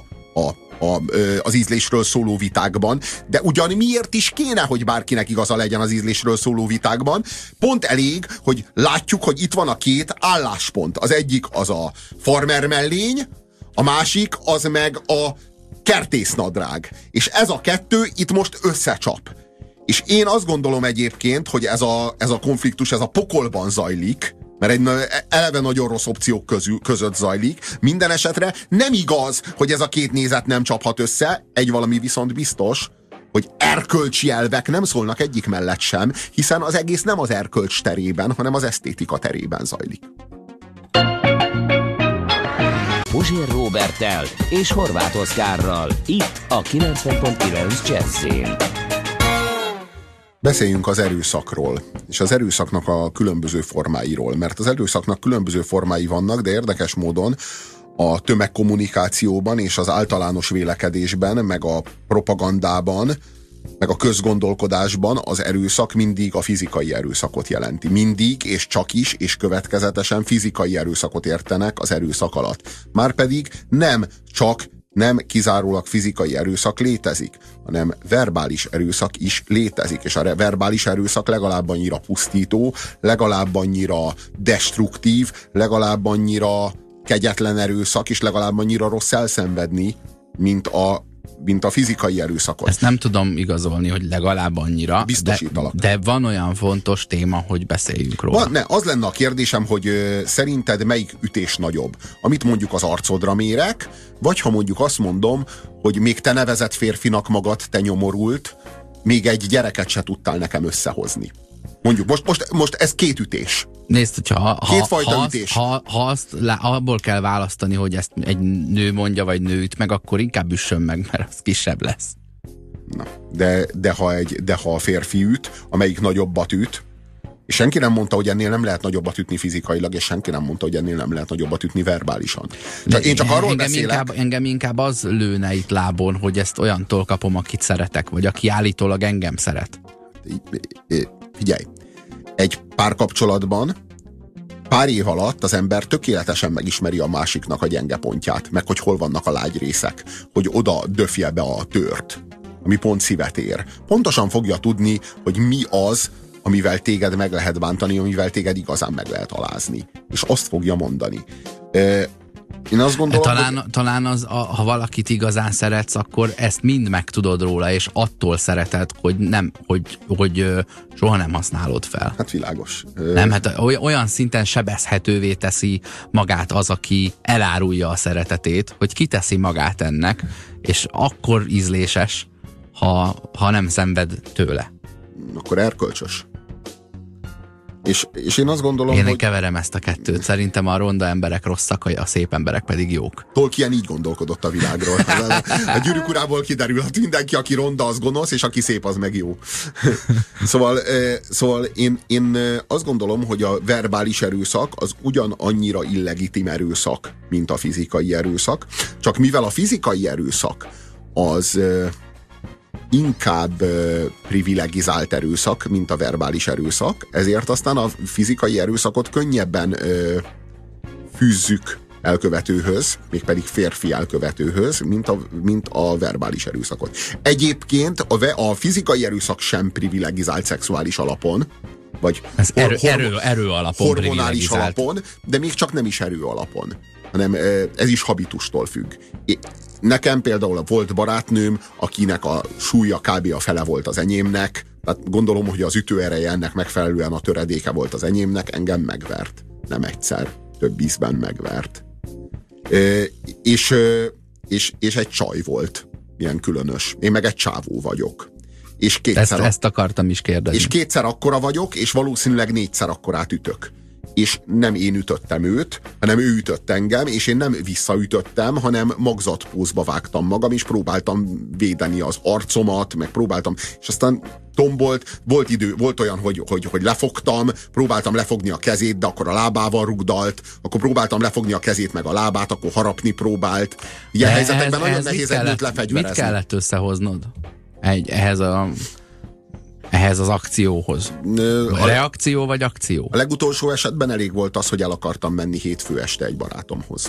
az ízlésről szóló vitákban, de ugyan miért is kéne, hogy bárkinek igaza legyen az ízlésről szóló vitákban? Pont elég, hogy látjuk, hogy itt van a két álláspont. Az egyik az a farmer mellény, a másik az meg a kertésznadrág. És ez a kettő itt most összecsap. És én azt gondolom egyébként, hogy ez a konfliktus, ez a pokolban zajlik, mert egy eleve nagyon rossz opciók között zajlik. Minden esetre nem igaz, hogy ez a két nézet nem csaphat össze. Egy valami viszont biztos, hogy erkölcsi elvek nem szólnak egyik mellett sem, hiszen az egész nem az erkölcs terében, hanem az esztétika terében zajlik. Puzsér Róberttel és Horváth Oszkárral, itt a 90.9 Jazzyn. Beszéljünk az erőszakról, és az erőszaknak a különböző formáiról, mert az erőszaknak különböző formái vannak, de érdekes módon a tömegkommunikációban és az általános vélekedésben, meg a propagandában, meg a közgondolkodásban az erőszak mindig a fizikai erőszakot jelenti. Mindig, és csak is, és következetesen fizikai erőszakot értenek az erőszak alatt. Márpedig nem kizárólag fizikai erőszak létezik, hanem verbális erőszak is létezik, és a verbális erőszak legalább annyira pusztító, legalább annyira destruktív, legalább annyira kegyetlen erőszak, és legalább annyira rossz elszenvedni, mint a fizikai erőszakot. Ezt nem tudom igazolni, hogy legalább annyira, de van olyan fontos téma, hogy beszéljünk róla. Az lenne a kérdésem, hogy szerinted melyik ütés nagyobb? Amit mondjuk az arcodra mérek, vagy ha mondjuk azt mondom, hogy még te nevezett férfinak magad, te nyomorult, még egy gyereket se tudtál nekem összehozni. Mondjuk, most ez két ütés. Nézd, hogyha kétfajta ütés. Ha azt abból kell választani, hogy ezt egy nő mondja, vagy nő üt meg, akkor inkább üssön meg, mert az kisebb lesz. Na, de ha a férfi üt, amelyik nagyobbat üt, és senki nem mondta, hogy ennél nem lehet nagyobbat ütni fizikailag, és senki nem mondta, hogy ennél nem lehet nagyobbat ütni verbálisan. Én csak arról beszélek. Engem inkább az lőne itt lábon, hogy ezt olyantól kapom, akit szeretek, vagy aki állítólag engem szeret. Figyelj, egy párkapcsolatban pár év alatt az ember tökéletesen megismeri a másiknak a gyenge pontját, meg hogy hol vannak a lágy részek, hogy oda döfje be a tört, ami pont szívet ér. Pontosan fogja tudni, hogy mi az, amivel téged meg lehet bántani, amivel téged igazán meg lehet alázni. És azt fogja mondani. Én azt gondolom, talán ha valakit igazán szeretsz, akkor ezt mind megtudod róla, és attól szereted, hogy soha nem használod fel. Hát világos. Nem, hát olyan szinten sebezhetővé teszi magát az, aki elárulja a szeretetét, hogy kiteszi magát ennek, és akkor ízléses, ha nem szenved tőle. Akkor erkölcsös. És én azt gondolom, Én keverem ezt a kettőt. Szerintem a ronda emberek rosszak, a szép emberek pedig jók. Tolkien így gondolkodott a világról. A Gyűrűk urából kiderülhet, mindenki, aki ronda, az gonosz, és aki szép, az meg jó. Szóval én azt gondolom, hogy a verbális erőszak az ugyanannyira illegitim erőszak, mint a fizikai erőszak. Csak mivel a fizikai erőszak az inkább privilegizált erőszak, mint a verbális erőszak, ezért aztán a fizikai erőszakot könnyebben fűzzük elkövetőhöz, mégpedig férfi elkövetőhöz, mint a verbális erőszakot. Egyébként a fizikai erőszak sem privilegizált szexuális alapon, vagy ez erő alapon, hormonális alapon, de még csak nem is erő alapon, hanem ez is habitustól függ. Nekem például volt barátnőm, akinek a súlya kb. A fele volt az enyémnek, tehát gondolom, hogy az ütőereje ennek megfelelően a töredéke volt az enyémnek, engem megvert. Nem egyszer, több ízben megvert. És egy csaj volt, milyen különös. Én meg egy csávó vagyok. És ezt akartam is kérdezni. És kétszer akkora vagyok, és valószínűleg 4-szer akkorát ütök. És nem én ütöttem őt, hanem ő ütött engem, és én nem visszaütöttem, hanem magzatpózba vágtam magam, és próbáltam védeni az arcomat, meg próbáltam, és aztán tombolt, volt olyan, hogy lefogtam, próbáltam lefogni a kezét, de akkor a lábával rugdalt, akkor próbáltam lefogni a kezét meg a lábát, akkor harapni próbált. Ilyen helyzetekben nagyon nehéz egy nőt lefegyverezni. Mit kellett összehoznod ehhez az akcióhoz? Reakció vagy akció? A legutolsó esetben elég volt az, hogy el akartam menni hétfő este egy barátomhoz.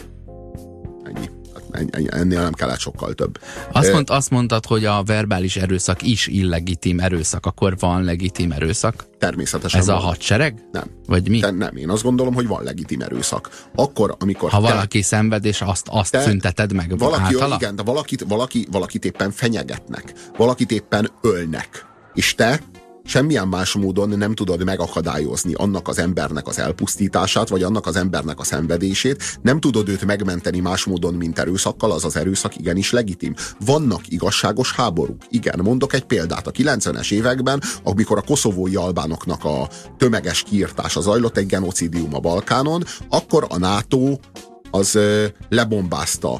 Ennyi. Ennél nem kellett sokkal több. Azt mondtad, hogy a verbális erőszak is illegitim erőszak. Akkor van legitim erőszak? Természetesen. Ez van. A hadsereg? Nem. Vagy mi? Nem, én azt gondolom, hogy van legitim erőszak. Akkor, amikor ha valaki szenved, és azt szünteted meg általa? Igen, de valakit éppen fenyegetnek. Valakit éppen ölnek. És te semmilyen más módon nem tudod megakadályozni annak az embernek az elpusztítását, vagy annak az embernek a szenvedését, nem tudod őt megmenteni más módon, mint erőszakkal, az az erőszak igenis legitim. Vannak igazságos háborúk. Igen, mondok egy példát. A 90-es években, amikor a koszovói albánoknak a tömeges kiirtása zajlott, egy genocidium a Balkánon, akkor a NATO az lebombázta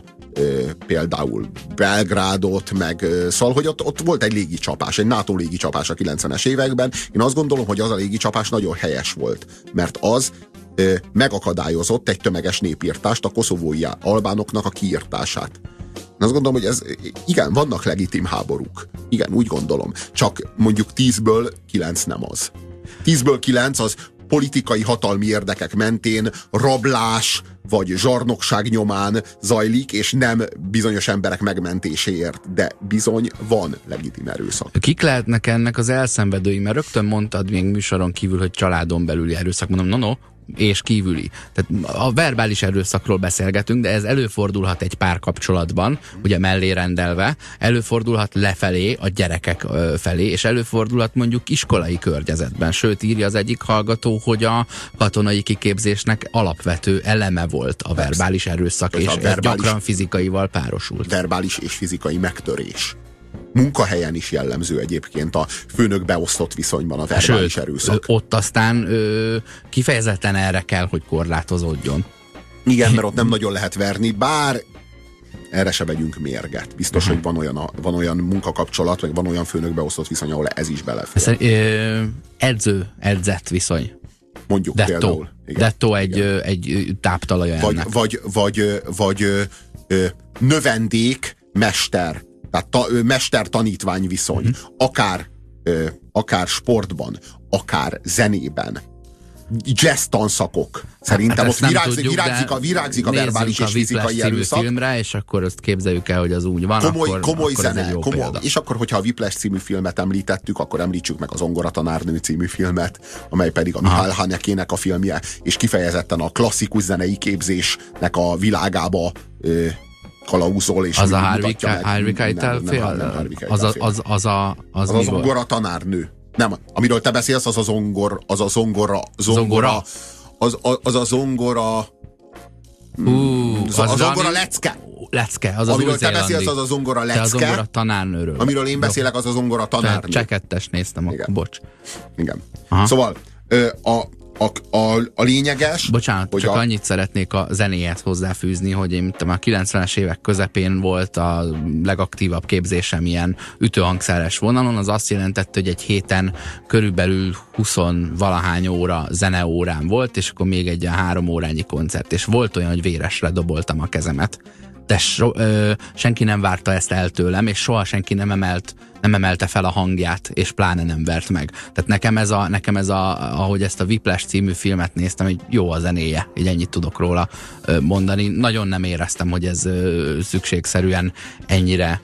például Belgrádot, meg szóval, hogy ott volt egy légicsapás, egy NATO légicsapás a 90-es években. Én azt gondolom, hogy az a légicsapás nagyon helyes volt, mert az megakadályozott egy tömeges népírtást, a koszovói albánoknak a kiirtását. Én azt gondolom, hogy igen, vannak legitim háborúk. Igen, úgy gondolom. Csak mondjuk 10-ből 9 nem az. 10-ből 9 az politikai hatalmi érdekek mentén rablás vagy zsarnokság nyomán zajlik, és nem bizonyos emberek megmentéséért, de bizony van legitim erőszak. Kik lehetnek ennek az elszenvedői? Mert rögtön mondtad még műsoron kívül, hogy családon belüli erőszak. Mondom, no, és kívüli. Tehát a verbális erőszakról beszélgetünk, de ez előfordulhat egy párkapcsolatban, ugye mellé rendelve, előfordulhat lefelé, a gyerekek felé, és előfordulhat mondjuk iskolai környezetben. Sőt, írja az egyik hallgató, hogy a katonai kiképzésnek alapvető eleme volt a verbális erőszak, és ez gyakran fizikaival párosult. Verbális és fizikai megtörés. Munkahelyen is jellemző egyébként a főnök beosztott viszonyban a verbális erőszak. Ott aztán kifejezetten erre kell, hogy korlátozódjon. Igen, mert ott nem nagyon lehet verni, bár erre se vegyünk mérget. Biztos, hogy van olyan munkakapcsolat, vagy van olyan főnök beosztott viszony, ahol ez is belefér. Edzett viszony. Mondjuk például. Dettó egy táptalaja ennek. Vagy növendék, mester. Tehát mester-tanítvány viszony. Akár sportban, akár zenében. jazz tanszakok. Szerintem ott virágzik a verbális és fizikai erőszak. Filmre, és akkor azt képzeljük el, hogy az úgy van, komoly zene, ez egy jó példa. És akkor, hogyha a Whiplash című filmet említettük, akkor említsük meg az Zongoratanárnő című filmet, amely pedig a Mihály Hanekének a filmje, és kifejezetten a klasszikus zenei képzésnek a világába kalauzol, és az a Harvey Keitel fél? Az a Zongoratanárnő. Nem, amiről te beszélsz, az a zongora. Az a zongora lecke. Az az amiről te beszélsz, az a zongora lecke. Te a zongora tanárnőről. Amiről én beszélek, az a zongora tanárnő. Csekettes néztem, akkor bocs. Igen. Szóval a lényeges... Bocsánat, csak annyit szeretnék a zenéhez hozzáfűzni, hogy én a 90-es évek közepén volt a legaktívabb képzésem ilyen ütőhangszeres vonalon, az azt jelentette, hogy egy héten körülbelül 20-valahány óra zeneórám volt, és akkor még egy 3 órányi koncert, és volt olyan, hogy véresre doboltam a kezemet. De senki nem várta ezt el tőlem, és soha senki nem emelte fel a hangját, és pláne nem vert meg. Tehát nekem ez ahogy ezt a Whiplash című filmet néztem, hogy jó a zenéje, így ennyit tudok róla mondani. Nagyon nem éreztem, hogy ez szükségszerűen ennyire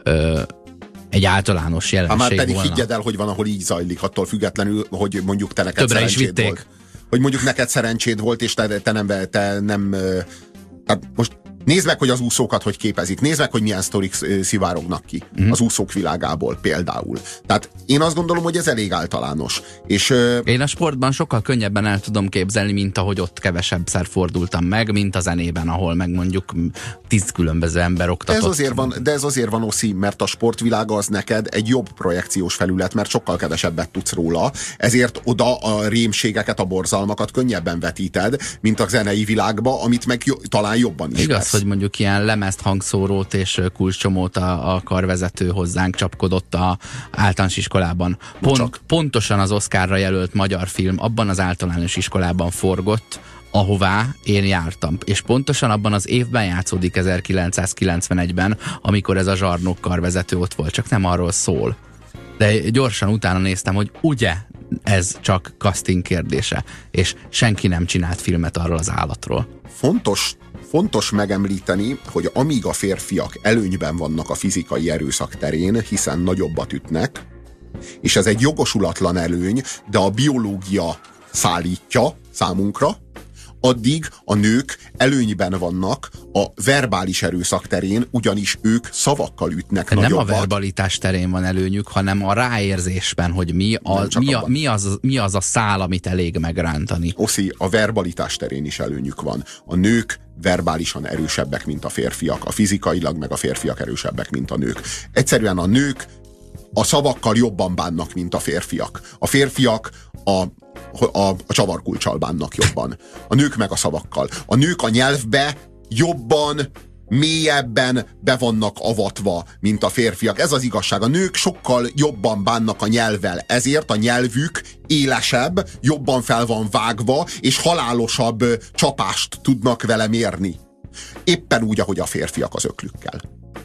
egy általános jelenség már pedig volna. higgyed el, hogy van, ahol így zajlik, attól függetlenül, hogy mondjuk te neked többre szerencséd volt. Hogy mondjuk neked szerencséd volt, és te nem tehát most nézd meg, hogy az úszókat hogy képezik. Nézd meg, hogy milyen sztorik szivárognak ki az úszók világából például. Tehát én azt gondolom, hogy ez elég általános. És, én a sportban sokkal könnyebben el tudom képzelni, mint ahogy ott kevesebbszer fordultam meg, mint a zenében, ahol meg mondjuk 10 különböző ember oktatott. De ez azért van, Oszi, mert a sportvilága az neked egy jobb projekciós felület, mert sokkal kevesebbet tudsz róla, ezért oda a rémségeket, a borzalmakat könnyebben vetíted, mint a zenei világba, amit meg talán jobban is. Igaz, hogy mondjuk ilyen lemezt, hangszórót és kulcscsomót a karvezető hozzánk csapkodott a általános iskolában. Pontosan az Oscarra jelölt magyar film abban az általános iskolában forgott, ahová én jártam. És pontosan abban az évben játszódik 1991-ben, amikor ez a zsarnok karvezető ott volt. Csak nem arról szól. De gyorsan utána néztem, hogy ugye ez csak casting kérdése, és senki nem csinált filmet arról az állatról. Fontos megemlíteni, hogy amíg a férfiak előnyben vannak a fizikai erőszak terén, hiszen nagyobbat ütnek, és ez egy jogosulatlan előny, de a biológia szállítja számunkra, addig a nők előnyben vannak a verbális erőszak terén, ugyanis ők szavakkal ütnek nagyobbat. Nem a verbalitás terén van előnyük, hanem a ráérzésben, hogy mi az a szál, amit elég megrántani. Oszi, a verbalitás terén is előnyük van. A nők verbálisan erősebbek, mint a férfiak. A fizikailag meg a férfiak erősebbek, mint a nők. Egyszerűen a nők a szavakkal jobban bánnak, mint a férfiak. A férfiak a csavarkulccsal bánnak jobban. A nők meg a szavakkal. A nők a nyelvbe jobban, mélyebben be vannak avatva, mint a férfiak. Ez az igazság. A nők sokkal jobban bánnak a nyelvvel. Ezért a nyelvük élesebb, jobban fel van vágva, és halálosabb csapást tudnak vele mérni. Éppen úgy, ahogy a férfiak az öklükkel.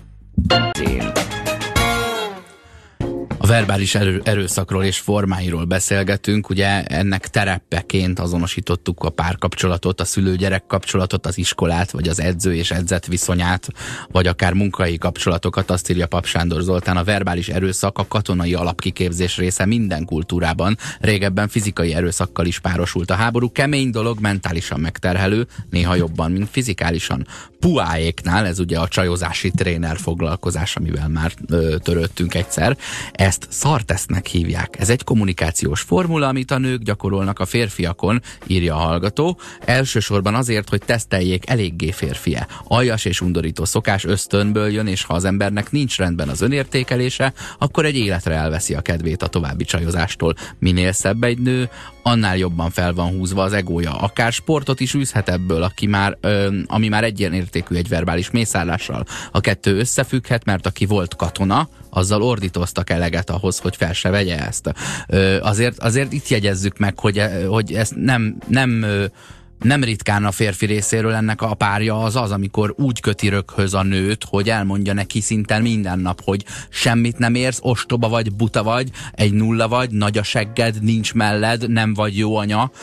A verbális erőszakról és formáiról beszélgetünk, ugye ennek terepeként azonosítottuk a párkapcsolatot, a szülő-gyerek kapcsolatot, az iskolát, vagy az edző és edzett viszonyát, vagy akár munkai kapcsolatokat. Azt írja Pap Sándor Zoltán, a verbális erőszak a katonai alapkiképzés része minden kultúrában. Régebben fizikai erőszakkal is párosult. A háború kemény dolog, mentálisan megterhelő, néha jobban, mint fizikálisan. Puáéknál, ez ugye a csajozási tréner foglalkozás, amivel már törődtünk egyszer, ezt szartesznek hívják. Ez egy kommunikációs formula, amit a nők gyakorolnak a férfiakon, írja a hallgató. Elsősorban azért, hogy teszteljék eléggé férfie. Aljas és undorító szokás ösztönből jön, és ha az embernek nincs rendben az önértékelése, akkor egy életre elveszi a kedvét a további csajozástól. Minél szebb egy nő, annál jobban fel van húzva az egója. Akár sportot is űzhet ebből, ami már egyenértékű egy verbális mészárlással. A kettő összefügghet, mert aki volt katona, azzal ordítoztak eleget ahhoz, hogy fel se vegye ezt. Azért itt jegyezzük meg, hogy ezt nem Nem ritkán a férfi részéről ennek a párja az, amikor úgy köti röghöz a nőt, hogy elmondja neki szinten minden nap, hogy semmit nem érsz, ostoba vagy, buta vagy, egy nulla vagy, nagy a segged, nincs melled, nem vagy jó anya,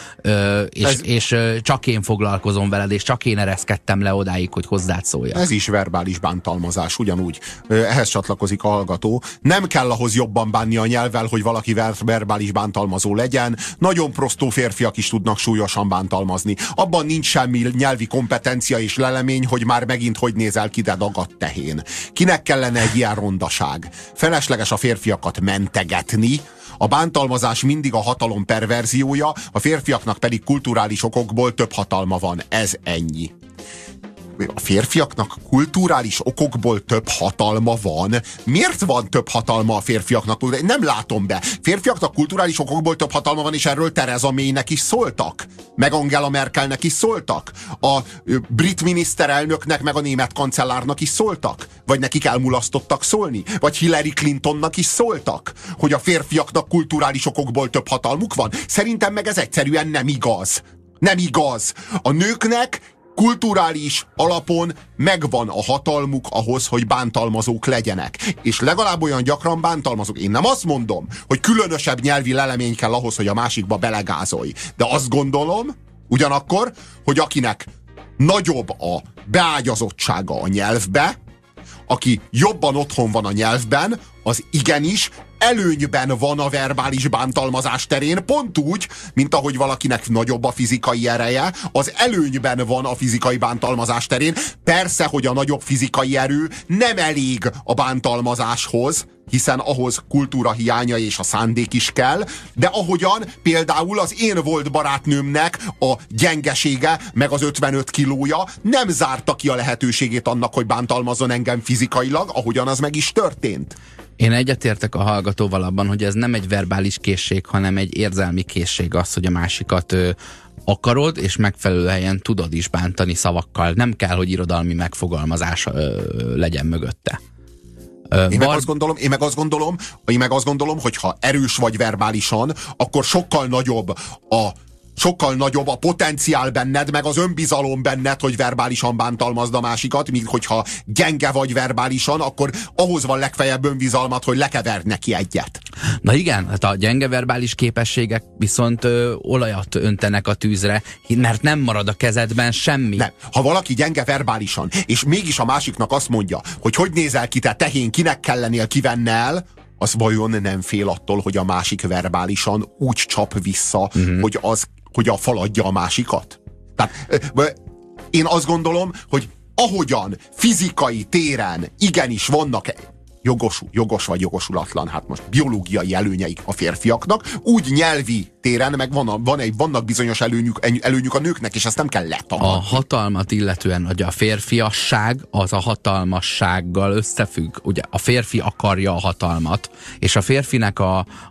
és csak én foglalkozom veled, és csak én ereszkedtem le odáig, hogy hozzád szóljak. Ez is verbális bántalmazás, ugyanúgy. Ehhez csatlakozik a hallgató. Nem kell ahhoz jobban bánni a nyelvvel, hogy valaki verbális bántalmazó legyen. Nagyon prostó férfiak is tudnak súlyosan bántalmazni. Abban nincs semmi nyelvi kompetencia és lelemény, hogy már megint hogy nézel ki, de dagadt tehén. Kinek kellene egy ilyen rondaság? Felesleges a férfiakat mentegetni. A bántalmazás mindig a hatalom perverziója, a férfiaknak pedig kulturális okokból több hatalma van. Ez ennyi. A férfiaknak kulturális okokból több hatalma van. Miért van több hatalma a férfiaknak? Nem látom be. Férfiaknak kulturális okokból több hatalma van, és erről Theresa Maynek is szóltak. Meg Angela Merkelnek is szóltak. A brit miniszterelnöknek, meg a német kancellárnak is szóltak. Vagy nekik elmulasztottak szólni. Vagy Hillary Clintonnak is szóltak, hogy a férfiaknak kulturális okokból több hatalmuk van. Szerintem meg ez egyszerűen nem igaz. Nem igaz. A nőknek kulturális alapon megvan a hatalmuk ahhoz, hogy bántalmazók legyenek. És legalább olyan gyakran bántalmazók. Én nem azt mondom, hogy különösebb nyelvi lelemény kell ahhoz, hogy a másikba belegázolj. De azt gondolom, ugyanakkor, hogy akinek nagyobb a beágyazottsága a nyelvbe, aki jobban otthon van a nyelvben, az igenis előnyben van a verbális bántalmazás terén, pont úgy, mint ahogy valakinek nagyobb a fizikai ereje, az előnyben van a fizikai bántalmazás terén. Persze, hogy a nagyobb fizikai erő nem elég a bántalmazáshoz, hiszen ahhoz kultúra hiánya és a szándék is kell, de ahogyan például az én volt barátnőmnek a gyengesége, meg az 55 kilója nem zárta ki a lehetőségét annak, hogy bántalmazzon engem fizikailag, ahogyan az meg is történt. Én egyetértek a hallgatóval abban, hogy ez nem egy verbális készség, hanem egy érzelmi készség az, hogy a másikat akarod, és megfelelő helyen tudod is bántani szavakkal. Nem kell, hogy irodalmi megfogalmazás legyen mögötte. Én meg azt gondolom, hogy ha erős vagy verbálisan, akkor sokkal nagyobb a potenciál benned, meg az önbizalom benned, hogy verbálisan bántalmazd a másikat, mint hogyha gyenge vagy verbálisan, akkor ahhoz van legfeljebb önbizalmat, hogy lekeverd neki egyet. Na igen, hát a gyenge verbális képességek viszont olajat öntenek a tűzre, mert nem marad a kezedben semmi. Nem. Ha valaki gyenge verbálisan, és mégis a másiknak azt mondja, hogy nézel ki, te tehén, kinek kell lennél, kivenne el, az vajon nem fél attól, hogy a másik verbálisan úgy csap vissza, hogy a faladja a másikat? Tehát én azt gondolom, hogy ahogyan fizikai téren igenis vannak jogos vagy jogosulatlan, hát most biológiai előnyeik a férfiaknak, úgy nyelvi téren meg vannak bizonyos előnyük a nőknek, és ezt nem kell letagadni. A hatalmat illetően, hogy a férfiasság az a hatalmassággal összefügg. Ugye a férfi akarja a hatalmat, és a férfinak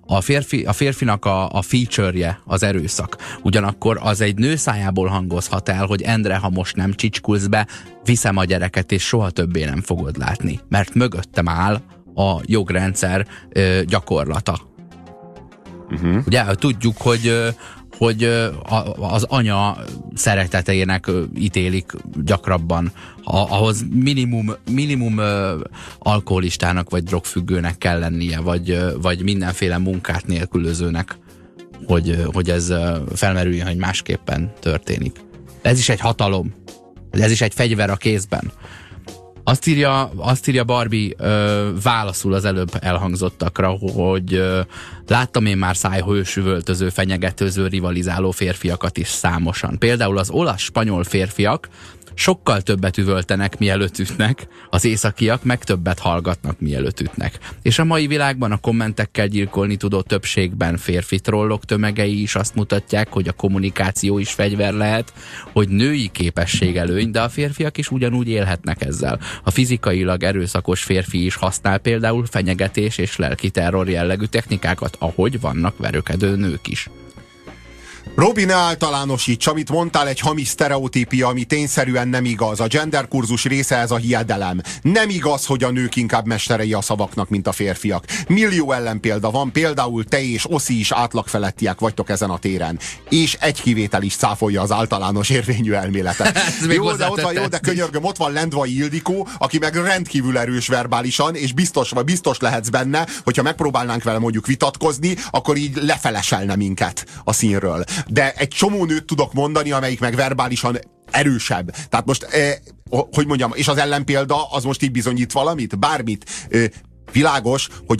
a feature-je az erőszak. Ugyanakkor az egy nő szájából hangozhat el, hogy Endre, ha most nem csicskulsz be, viszem a gyereket, és soha többé nem fogod látni. Mert mögöttem áll a jogrendszer gyakorlata. Ugye tudjuk, hogy az anya szereteteinek ítélik gyakrabban. Ahhoz minimum alkoholistának vagy drogfüggőnek kell lennie, vagy mindenféle munkát nélkülözőnek, hogy ez felmerüljön, hogy másképpen történik. Ez is egy hatalom. Ez is egy fegyver a kézben. Azt írja Barbie válaszul az előbb elhangzottakra, hogy láttam én már szájhősüvöltöző, fenyegetőző, rivalizáló férfiakat is számosan. Például az olasz-spanyol férfiak sokkal többet üvöltenek, mielőtt ütnek, az északiak meg többet hallgatnak, mielőtt ütnek. És a mai világban a kommentekkel gyilkolni tudó többségben férfi trollok tömegei is azt mutatják, hogy a kommunikáció is fegyver lehet, hogy női képességelőny, de a férfiak is ugyanúgy élhetnek ezzel. A fizikailag erőszakos férfi is használ például fenyegetés és lelki terror jellegű technikákat, ahogy vannak verőkedő nők is. Robi, ne általánosíts, amit mondtál, egy hamis sztereotípia, ami tényszerűen nem igaz. A gender kurzus része ez a hiedelem. Nem igaz, hogy a nők inkább mesterei a szavaknak, mint a férfiak. Millió ellenpélda van, például te és Oszi is átlagfelettiek vagytok ezen a téren. És egy kivétel is cáfolja az általános érvényű elméletet. Jó, de könyörgöm, ott van Lendvai Ildikó, aki meg rendkívül erős verbálisan, és biztos lehetsz benne, hogyha megpróbálnánk vele mondjuk vitatkozni, akkor így lefeleselne minket a színről. De egy csomó nőt tudok mondani, amelyik meg verbálisan erősebb. Tehát most, hogy mondjam, és az ellenpélda az most így bizonyít valamit? Bármit? Világos, hogy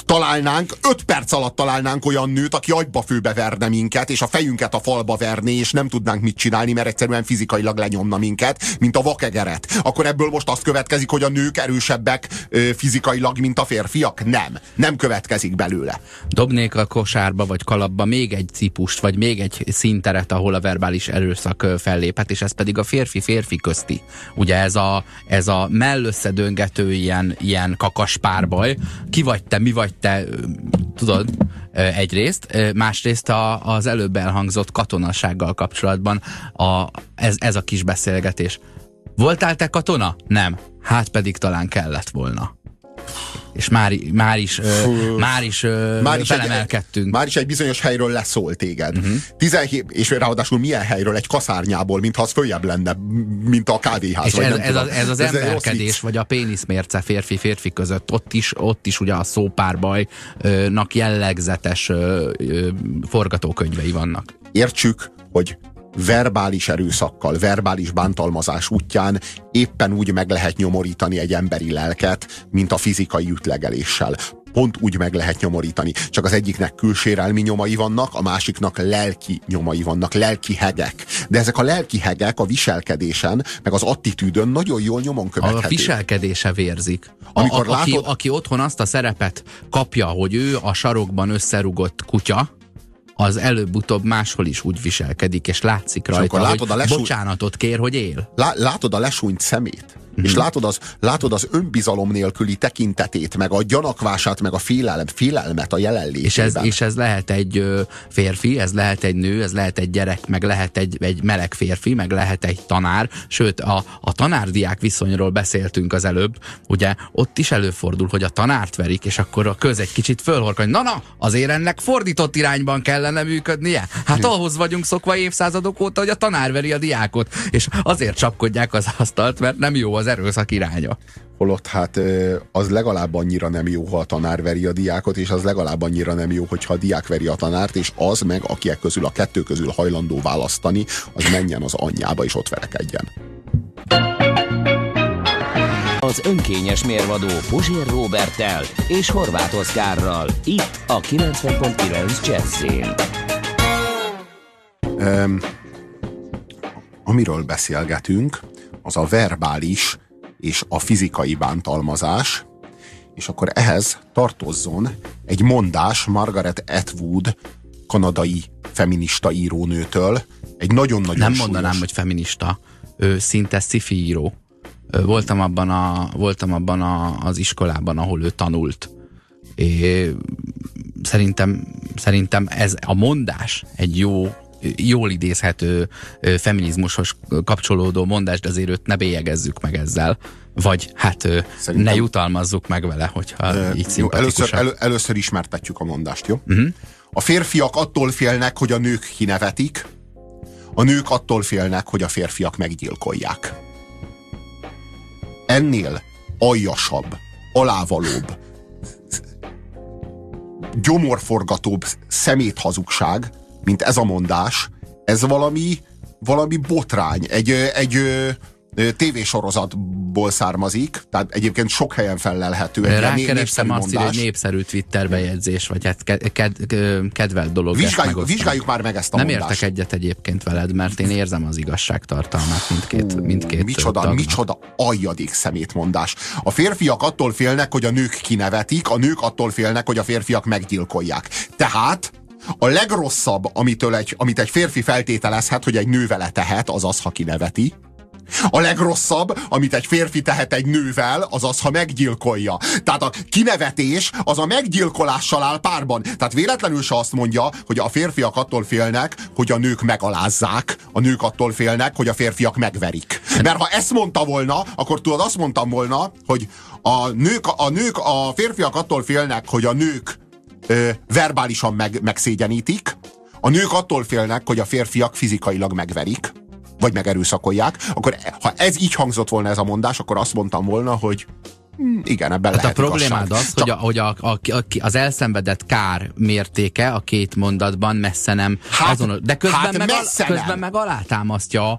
5 perc alatt találnánk olyan nőt, aki agyba főbe verne minket, és a fejünket a falba verné, és nem tudnánk mit csinálni, mert egyszerűen fizikailag lenyomna minket, mint a vakegeret. Akkor ebből most azt következik, hogy a nők erősebbek fizikailag, mint a férfiak? Nem következik belőle. Dobnék a kosárba vagy kalapba még egy cipust, vagy még egy színteret, ahol a verbális erőszak felléphet, és ez pedig a férfi-férfi közti. Ugye ez a mellösszedöngető ilyen kakaspár baj. Ki vagy te, mi vagy te, tudod, egyrészt. Másrészt az előbb elhangzott katonasággal kapcsolatban ez a kis beszélgetés. Voltál te katona? Nem. Hát pedig talán kellett volna. És már is felemelkedtünk. Már is egy bizonyos helyről leszól téged. 17, és ráadásul milyen helyről? Egy kaszárnyából, mintha az följebb lenne, mint a kávéház. És ez az emberkedés, vagy a péniszmérce férfi-férfi között, ott is ugye a szópárbajnak jellegzetes forgatókönyvei vannak. Értsük, hogy verbális erőszakkal, verbális bántalmazás útján éppen úgy meg lehet nyomorítani egy emberi lelket, mint a fizikai ütlegeléssel. Pont úgy meg lehet nyomorítani. Csak az egyiknek külsérelmi nyomai vannak, a másiknak lelki nyomai vannak, lelki hegek. De ezek a lelki hegek a viselkedésen, meg az attitűdön nagyon jól nyomon követhetők. A viselkedése vérzik. Amikor aki otthon azt a szerepet kapja, hogy ő a sarokban összerugott kutya, az előbb-utóbb máshol is úgy viselkedik, és látszik rajta, hogy bocsánatot kér, hogy él. Látod a lesúnyt szemét, és látod az önbizalom nélküli tekintetét, meg a gyanakvását, meg a félelmet a jelenlétében. És ez lehet egy férfi, ez lehet egy nő, ez lehet egy gyerek, meg lehet egy meleg férfi, meg lehet egy tanár. Sőt, a tanár-diák viszonyról beszéltünk az előbb, ugye ott is előfordul, hogy a tanárt verik, és akkor a köz egy kicsit fölhorkany. Na, azért ennek fordított irányban kellene működnie. Hát ahhoz vagyunk szokva évszázadok óta, hogy a tanár veri a diákot, és azért csapkodják az asztalt, mert nem jó az erőszak iránya. Holott hát az legalább annyira nem jó, ha a tanár veri a diákot, és az legalább annyira nem jó, hogyha a diák veri a tanárt, és az meg, akiek közül a kettő közül hajlandó választani, az menjen az anyjába, és ott verekedjen. Az önkényes mérvadó Puzsér Róberttel és Horváth Oszkárral, itt a 90.9 Jazzyn. Amiről beszélgetünk, az a verbális és a fizikai bántalmazás, és akkor ehhez tartozzon egy mondás Margaret Atwood, kanadai feminista írónőtől, egy nagyon-nagyon Nem súlyos... mondanám, hogy feminista, ő szinte sci-fi író. Voltam abban az iskolában, ahol ő tanult. Szerintem ez a mondás egy jól idézhető feminizmushoz kapcsolódó mondás, de azért őt ne bélyegezzük meg ezzel. Vagy hát ne jutalmazzuk meg vele, hogyha így szimpatikusak. Először ismertetjük a mondást, jó? A férfiak attól félnek, hogy a nők kinevetik, a nők attól félnek, hogy a férfiak meggyilkolják. Ennél aljasabb, alávalóbb, gyomorforgatóbb szeméthazugság, mint ez a mondás, ez valami botrány. Egy tévésorozatból származik, tehát egyébként sok helyen fellelhető. Rákerestem azt, hogy egy népszerű Twitter bejegyzés, vagy hát kedvelt dolog. Vizsgáljuk már meg ezt a mondást. Nem értek egyet egyébként veled, mert én érzem az igazságtartalmát mindkét Micsoda aljadék szemétmondás. A férfiak attól félnek, hogy a nők kinevetik, a nők attól félnek, hogy a férfiak meggyilkolják. Tehát a legrosszabb, amit egy férfi feltételezhet, hogy egy nő vele tehet, az az, ha kineveti. A legrosszabb, amit egy férfi tehet egy nővel, az az, ha meggyilkolja. Tehát a kinevetés az a meggyilkolással áll párban. Tehát véletlenül se azt mondja, hogy a férfiak attól félnek, hogy a nők megalázzák, a nők attól félnek, hogy a férfiak megverik. Mert ha ezt mondta volna, akkor tudod, azt mondtam volna, hogy a férfiak attól félnek, hogy a nők verbálisan megszégyenítik, a nők attól félnek, hogy a férfiak fizikailag megverik, vagy megerőszakolják, akkor ha ez így hangzott volna ez a mondás, akkor azt mondtam volna, hogy igen, ebben lehet a problémád igazság. az, hogy az elszenvedett kár mértéke a két mondatban messze nem azonos. De közben meg alátámasztja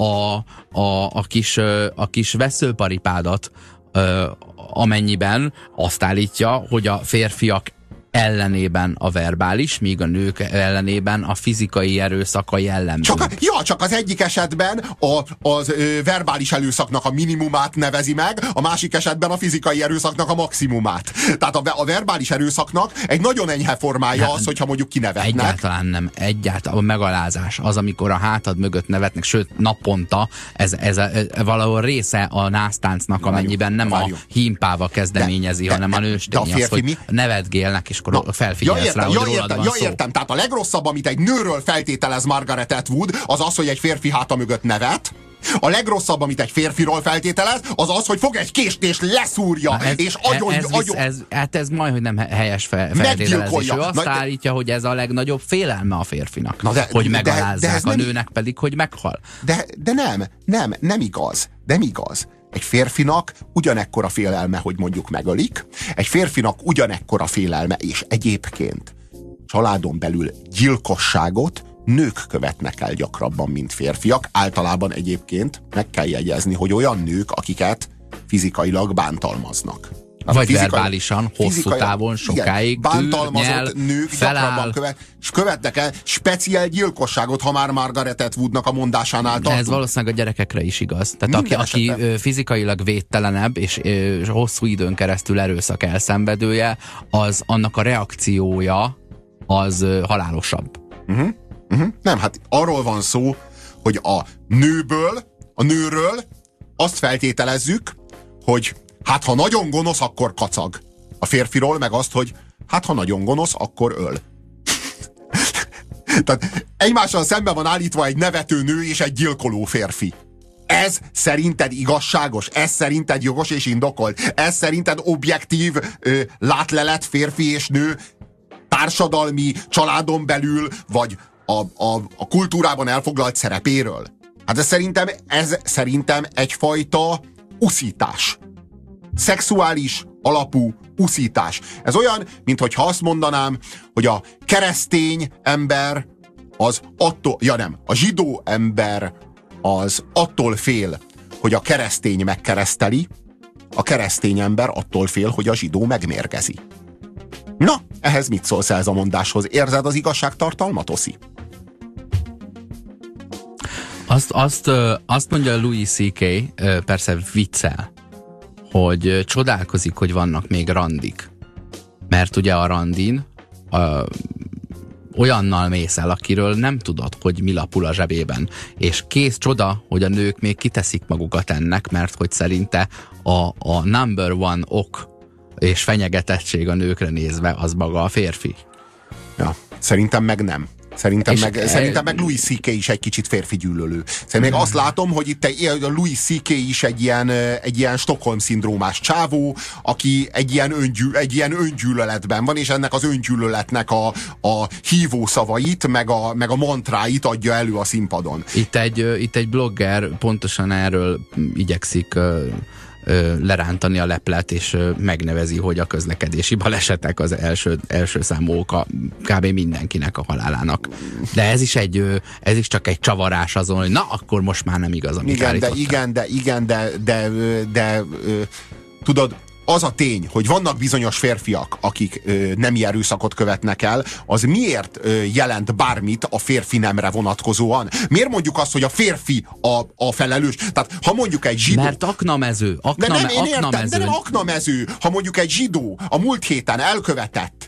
a kis veszőparipádat, amennyiben azt állítja, hogy a férfiak ellenében a verbális, míg a nők ellenében a fizikai erőszak a jellemző. Csak az egyik esetben az verbális erőszaknak a minimumát nevezi meg, a másik esetben a fizikai erőszaknak a maximumát. Tehát a verbális erőszaknak egy nagyon enyhe formája az, hogyha mondjuk kinevetnek. Egyáltalán nem. Egyáltalán a megalázás az, amikor a hátad mögött nevetnek, sőt naponta ez valahol része a násztáncnak, amennyiben nem a hímpáva kezdeményezi, hanem a nőstény az, hogy nevetgélnek, és akkor felfigyelsz rá, hogy rólad van szó. Értem. Tehát a legrosszabb, amit egy nőről feltételez Margaret Atwood, az, hogy egy férfi háta mögött nevet. A legrosszabb, amit egy férfiról feltételez, az, hogy fog egy kést és leszúrja, és ez majdhogy nem helyes feltételezés. Ő azt állítja, hogy ez a legnagyobb félelme a férfinak, hogy megalázzák, a nőnek pedig, hogy meghal. De nem igaz. Nem igaz. Egy férfinak ugyanekkora félelme, hogy mondjuk megölik, egy férfinak ugyanekkora félelme, és egyébként családon belül gyilkosságot nők követnek el gyakrabban, mint férfiak. Általában egyébként meg kell jegyezni, hogy olyan nők, akiket fizikailag bántalmaznak. Vagy verbálisan, hosszú távon, sokáig bántalmazott nők gyakrabban követnek el speciál gyilkosságot, ha már Margaret Atwoodnak a mondásánál tartunk. Ez valószínűleg a gyerekekre is igaz. Tehát aki fizikailag védtelenebb, és hosszú időn keresztül erőszak elszenvedője, az annak a reakciója az halálosabb. Nem, hát arról van szó, hogy a nőről azt feltételezzük, hogy hát ha nagyon gonosz, akkor kacag. A férfiról meg azt, hogy hát ha nagyon gonosz, akkor öl. Tehát egymással szemben van állítva egy nevető nő és egy gyilkoló férfi. Ez szerinted igazságos? Ez szerinted jogos és indokolt? Ez szerinted objektív látlelet férfi és nő társadalmi, családon belül, vagy a kultúrában elfoglalt szerepéről? Hát ez szerintem egyfajta uszítás. Szexuális alapú uszítás. Ez olyan, minthogyha azt mondanám, hogy a keresztény ember az attól, a zsidó ember az attól fél, hogy a keresztény megkereszteli, a keresztény ember attól fél, hogy a zsidó megmérgezi. Na, ehhez mit szólsz ez a mondáshoz? Érzed az igazságtartalmat, Oszi? Azt mondja Louis C.K., persze viccel, hogy csodálkozik, hogy vannak még randik. Mert ugye a randin olyannal mész el, akiről nem tudod, hogy mi lapul a zsebében. És kész csoda, hogy a nők még kiteszik magukat ennek, mert hogy szerinte a number one ok és fenyegetettség a nőkre nézve az maga a férfi. Ja, szerintem meg nem. Szerintem meg Louis C.K. is egy kicsit férfi gyűlölő. Szerintem még azt látom, hogy itt a Louis C.K. is egy ilyen Stockholm-szindrómás csávó, aki egy ilyen öngyűlöletben van, és ennek az öngyűlöletnek a hívó szavait, meg a mantráit adja elő a színpadon. Itt egy blogger pontosan erről igyekszik lerántani a leplet, és megnevezi, hogy a közlekedési balesetek az első számú oka kb. Mindenkinek a halálának. De ez is csak egy csavarás azon, hogy na, akkor most már nem igaz, amit állítottak. De tudod, az a tény, hogy vannak bizonyos férfiak, akik nemi erőszakot követnek el, az miért jelent bármit a férfi nemre vonatkozóan? Miért mondjuk azt, hogy a férfi a felelős? Tehát ha mondjuk egy zsidó... Mert aknamező. De nem aknamező. Ha mondjuk egy zsidó a múlt héten elkövetett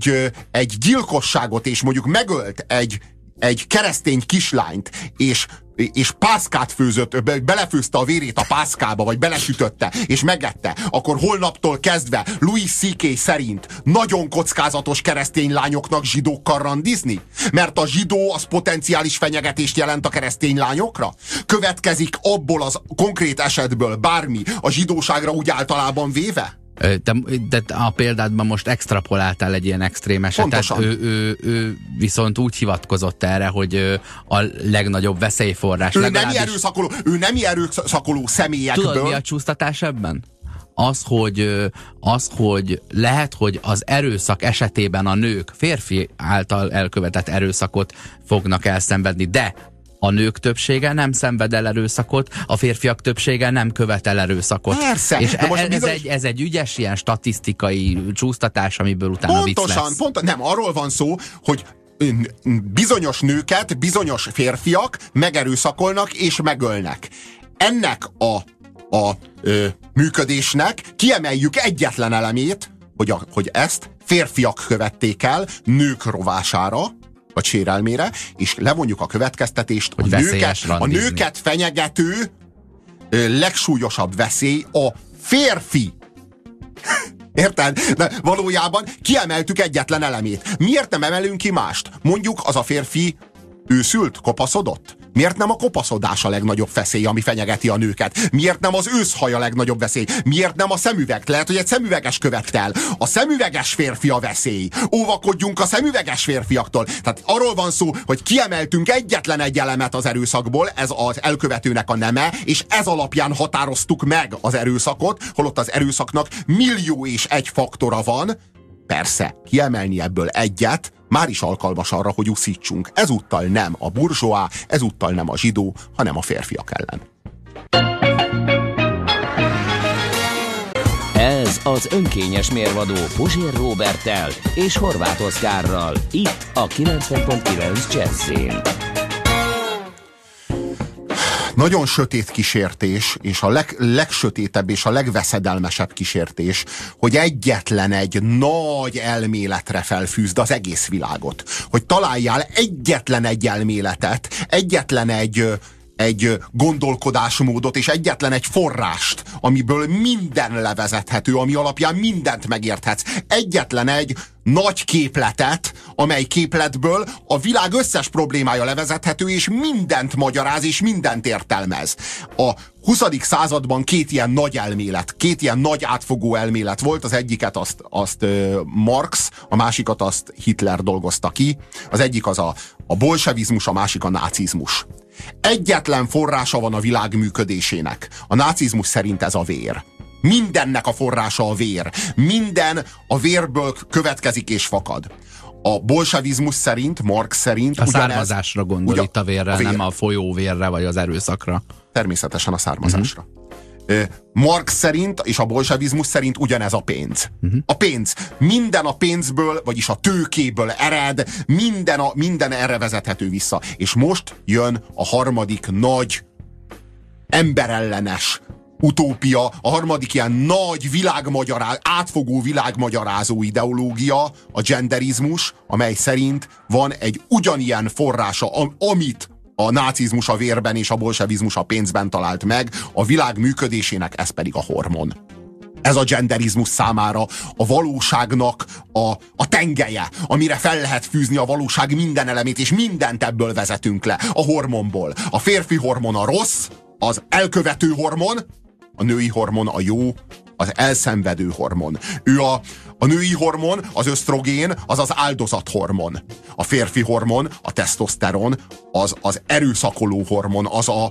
egy gyilkosságot, és mondjuk megölt egy keresztény kislányt, és és pászkát főzött, belefőzte a vérét a pászkába, vagy belesütötte, és megette, akkor holnaptól kezdve Louis C.K. szerint nagyon kockázatos keresztény lányoknak zsidókkal randizni? Mert a zsidó az potenciális fenyegetést jelent a keresztény lányokra? Következik abból az konkrét esetből bármi a zsidóságra úgy általában véve? De a példádban most extrapoláltál egy ilyen extrém esetet. Ő viszont úgy hivatkozott erre, hogy a legnagyobb veszélyforrás. Ő nem erőszakoló személyekből. Tudod, mi a csúsztatás ebben? Az, hogy lehet, hogy az erőszak esetében a nők férfi által elkövetett erőszakot fognak elszenvedni, de a nők többsége nem szenved el erőszakot, a férfiak többsége nem követel erőszakot. Persze. És ez egy ügyes ilyen statisztikai csúsztatás, amiből utána vicc lesz. Nem, arról van szó, hogy bizonyos nőket, bizonyos férfiak megerőszakolnak és megölnek. Ennek a működésnek kiemeljük egyetlen elemét, hogy ezt férfiak követték el nők rovására, vagy sérelmére, és levonjuk a következtetést, a nőket fenyegető legsúlyosabb veszély a férfi. Érted? De valójában kiemeltük egyetlen elemét. Miért nem emelünk ki mást? Mondjuk az a férfi őszült, kopaszodott? Miért nem a kopaszodás a legnagyobb veszély, ami fenyegeti a nőket? Miért nem az őszhaj a legnagyobb veszély? Miért nem a szemüveg? Lehet, hogy egy szemüveges követte el. A szemüveges férfi a veszély. Óvakodjunk a szemüveges férfiaktól. Tehát arról van szó, hogy kiemeltünk egyetlen egy elemet az erőszakból, ez az elkövetőnek a neme, és ez alapján határoztuk meg az erőszakot, holott az erőszaknak millió és egy faktora van. Persze, kiemelni ebből egyet már is alkalmas arra, hogy uszítsunk. Ezúttal nem a burzsóá, ezúttal nem a zsidó, hanem a férfiak ellen. Ez az önkényes mérvadó Puzsér Róberttel és Horváth Oszkárral. Itt a 90.9 Jazzyn. Nagyon sötét kísértés, és a legsötétebb és a legveszedelmesebb kísértés, hogy egyetlen egy nagy elméletre felfűzd az egész világot. Hogy találjál egyetlen egy elméletet, egyetlen egy gondolkodásmódot és egyetlen egy forrást, amiből minden levezethető, ami alapján mindent megérthetsz. Egyetlen egy nagy képletet, amely képletből a világ összes problémája levezethető, és mindent magyaráz, és mindent értelmez. A 20. században két ilyen nagy elmélet, két ilyen nagy átfogó elmélet volt, az egyiket azt Marx, a másikat azt Hitler dolgozta ki, az egyik az a bolsevizmus, a másik a nácizmus. Egyetlen forrása van a világ működésének. A nácizmus szerint ez a vér. Mindennek a forrása a vér. Minden a vérből következik és fakad. A bolsevizmus szerint, Marx szerint... A származásra gondol itt a vérre, nem a folyóvérre vagy az erőszakra. Természetesen a származásra. Marx szerint és a bolsevizmus szerint ugyanez a pénz. A pénz. Minden a pénzből, vagyis a tőkéből ered, minden erre vezethető vissza. És most jön a harmadik nagy emberellenes utópia, a harmadik ilyen nagy átfogó világmagyarázó ideológia, a genderizmus, amely szerint van egy ugyanilyen forrása, amit a nácizmus a vérben és a bolsevizmus a pénzben talált meg, a világ működésének ez pedig a hormon. Ez a genderizmus számára a valóságnak a tengelye, amire fel lehet fűzni a valóság minden elemét, és mindent ebből vezetünk le, a hormonból. A férfi hormon a rossz, az elkövető hormon, a női hormon a jó, az elszenvedő hormon. A női hormon, az ösztrogén, az az áldozathormon. A férfi hormon, a tesztoszteron, az erőszakoló hormon,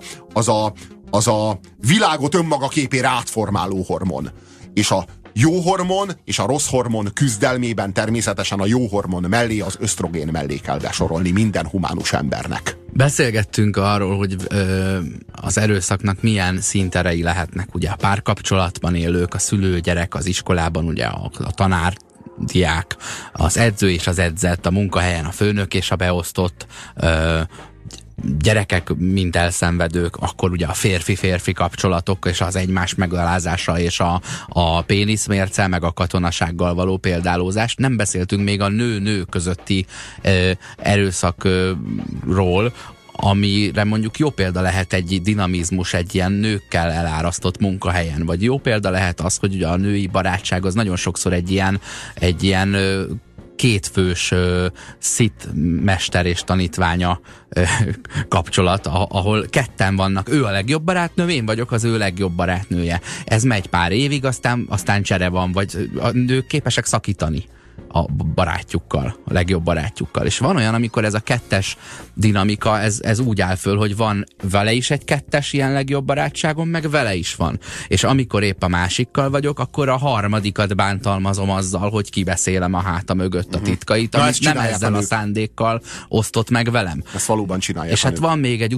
az a világot önmaga képére átformáló hormon. És a jó hormon és a rossz hormon küzdelmében természetesen a jó hormon mellé az ösztrogén mellé kell besorolni minden humánus embernek. Beszélgettünk arról, hogy az erőszaknak milyen színterei lehetnek, ugye a párkapcsolatban élők, a szülő-gyerek, az iskolában ugye a tanár, diák, az edző és az edzett, a munkahelyen a főnök és a beosztott, gyerekek, mint elszenvedők, akkor ugye a férfi-férfi kapcsolatok és az egymás megalázása és a péniszmérce, meg a katonasággal való példálózás. Nem beszéltünk még a nő-nő közötti erőszakról, amire mondjuk jó példa lehet egy dinamizmus egy ilyen nőkkel elárasztott munkahelyen, vagy jó példa lehet az, hogy ugye a női barátság az nagyon sokszor egy ilyen kétfős szit mester és tanítványa kapcsolat, ahol ketten vannak, ő a legjobb barátnőm, én vagyok az ő legjobb barátnője. Ez megy pár évig, aztán csere van, vagy a nők képesek szakítani a barátjukkal, a legjobb barátjukkal. És van olyan, amikor ez a kettes dinamika, ez úgy áll föl, hogy van vele is egy kettes ilyen legjobb barátságom, meg vele is van. És amikor épp a másikkal vagyok, akkor a harmadikat bántalmazom azzal, hogy kibeszélem a háta mögött a titkait, amit nem ezzel a szándékkal osztott meg velem. Ezt valóban csinálják. És hát van még egy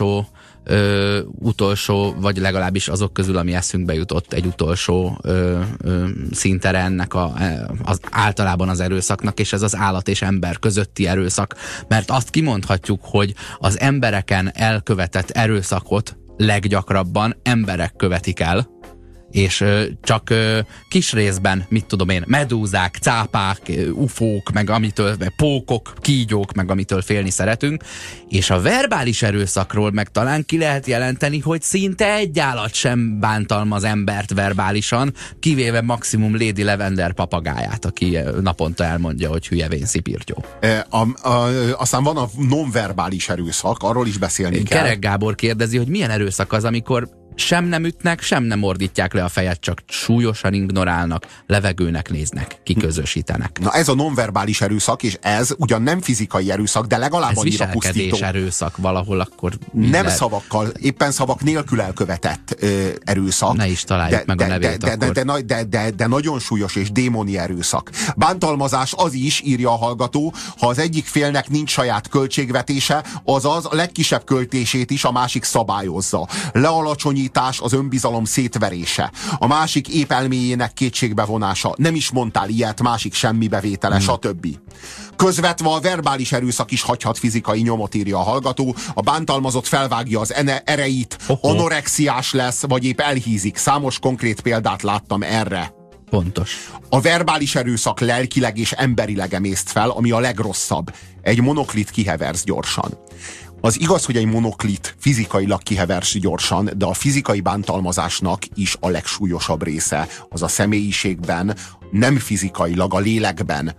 utolsó, vagy legalábbis azok közül, ami eszünkbe jutott, egy utolsó szintere ennek az általában az erőszaknak, és ez az állat és ember közötti erőszak. Mert azt kimondhatjuk, hogy az embereken elkövetett erőszakot leggyakrabban emberek követik el, és csak kis részben, mit tudom én, medúzák, cápák, ufók, meg pókok, kígyók, meg amitől félni szeretünk, és a verbális erőszakról meg talán ki lehet jelenteni, hogy szinte egy állat sem bántalmaz embert verbálisan, kivéve maximum Lady Lavender papagáját, aki naponta elmondja, hogy hülye vénszipirtyó. Aztán van a nonverbális erőszak, arról is beszélni kell. Kerek Gábor kérdezi, hogy milyen erőszak az, amikor sem nem ütnek, sem nem ordítják le a fejet, csak súlyosan ignorálnak, levegőnek néznek, kiközösítenek. Na ez a nonverbális erőszak, és ez ugyan nem fizikai erőszak, de legalább annyira pusztító. Ez viselkedés erőszak valahol akkor... Nem szavakkal, éppen szavak nélkül elkövetett erőszak. Ne is találjuk meg a nevét akkor. De nagyon súlyos és démoni erőszak. Bántalmazás az is, írja a hallgató, ha az egyik félnek nincs saját költségvetése, azaz a legkisebb költését is a másik szabályozza. Lealacsonyítás, az önbizalom szétverése, a másik épp elméjének kétségbevonása, nem is mondtál ilyet, másik semmi bevétele, stb. Közvetve a verbális erőszak is hagyhat fizikai nyomot, írja a hallgató, a bántalmazott felvágja az ereit, anorexiás lesz, vagy épp elhízik. Számos konkrét példát láttam erre. Pontos. A verbális erőszak lelkileg és emberileg emészt fel, ami a legrosszabb. Egy monoklit kiheversz gyorsan. Az igaz, hogy egy monoklit fizikailag kiheversz gyorsan, de a fizikai bántalmazásnak is a legsúlyosabb része az a személyiségben, nem fizikailag, a lélekben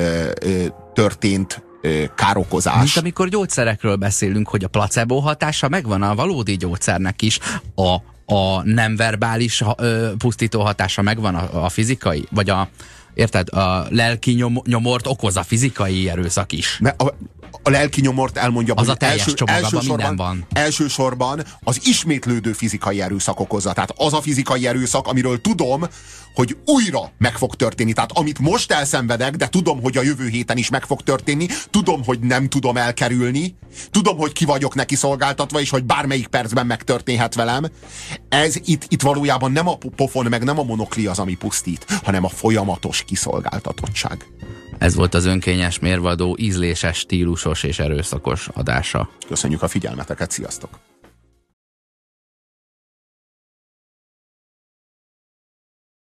történt károkozás. Mint amikor gyógyszerekről beszélünk, hogy a placebo hatása megvan a valódi gyógyszernek is, a nem verbális pusztító hatása megvan a fizikai, vagy érted? A lelki nyomort okoz a fizikai erőszak is. A lelki nyomort elmondja, az a teljes csomagban minden van. Elsősorban az ismétlődő fizikai erőszak okozza. Tehát az a fizikai erőszak, amiről tudom, hogy újra meg fog történni. Tehát amit most elszenvedek, de tudom, hogy a jövő héten is meg fog történni, tudom, hogy nem tudom elkerülni, tudom, hogy ki vagyok neki szolgáltatva, és hogy bármelyik percben megtörténhet velem. Ez itt valójában nem a pofon, meg nem a monokli az, ami pusztít, hanem a folyamatos kiszolgáltatottság. Ez volt az Önkényes Mérvadó ízléses, stílusos és erőszakos adása. Köszönjük a figyelmeteket, sziasztok!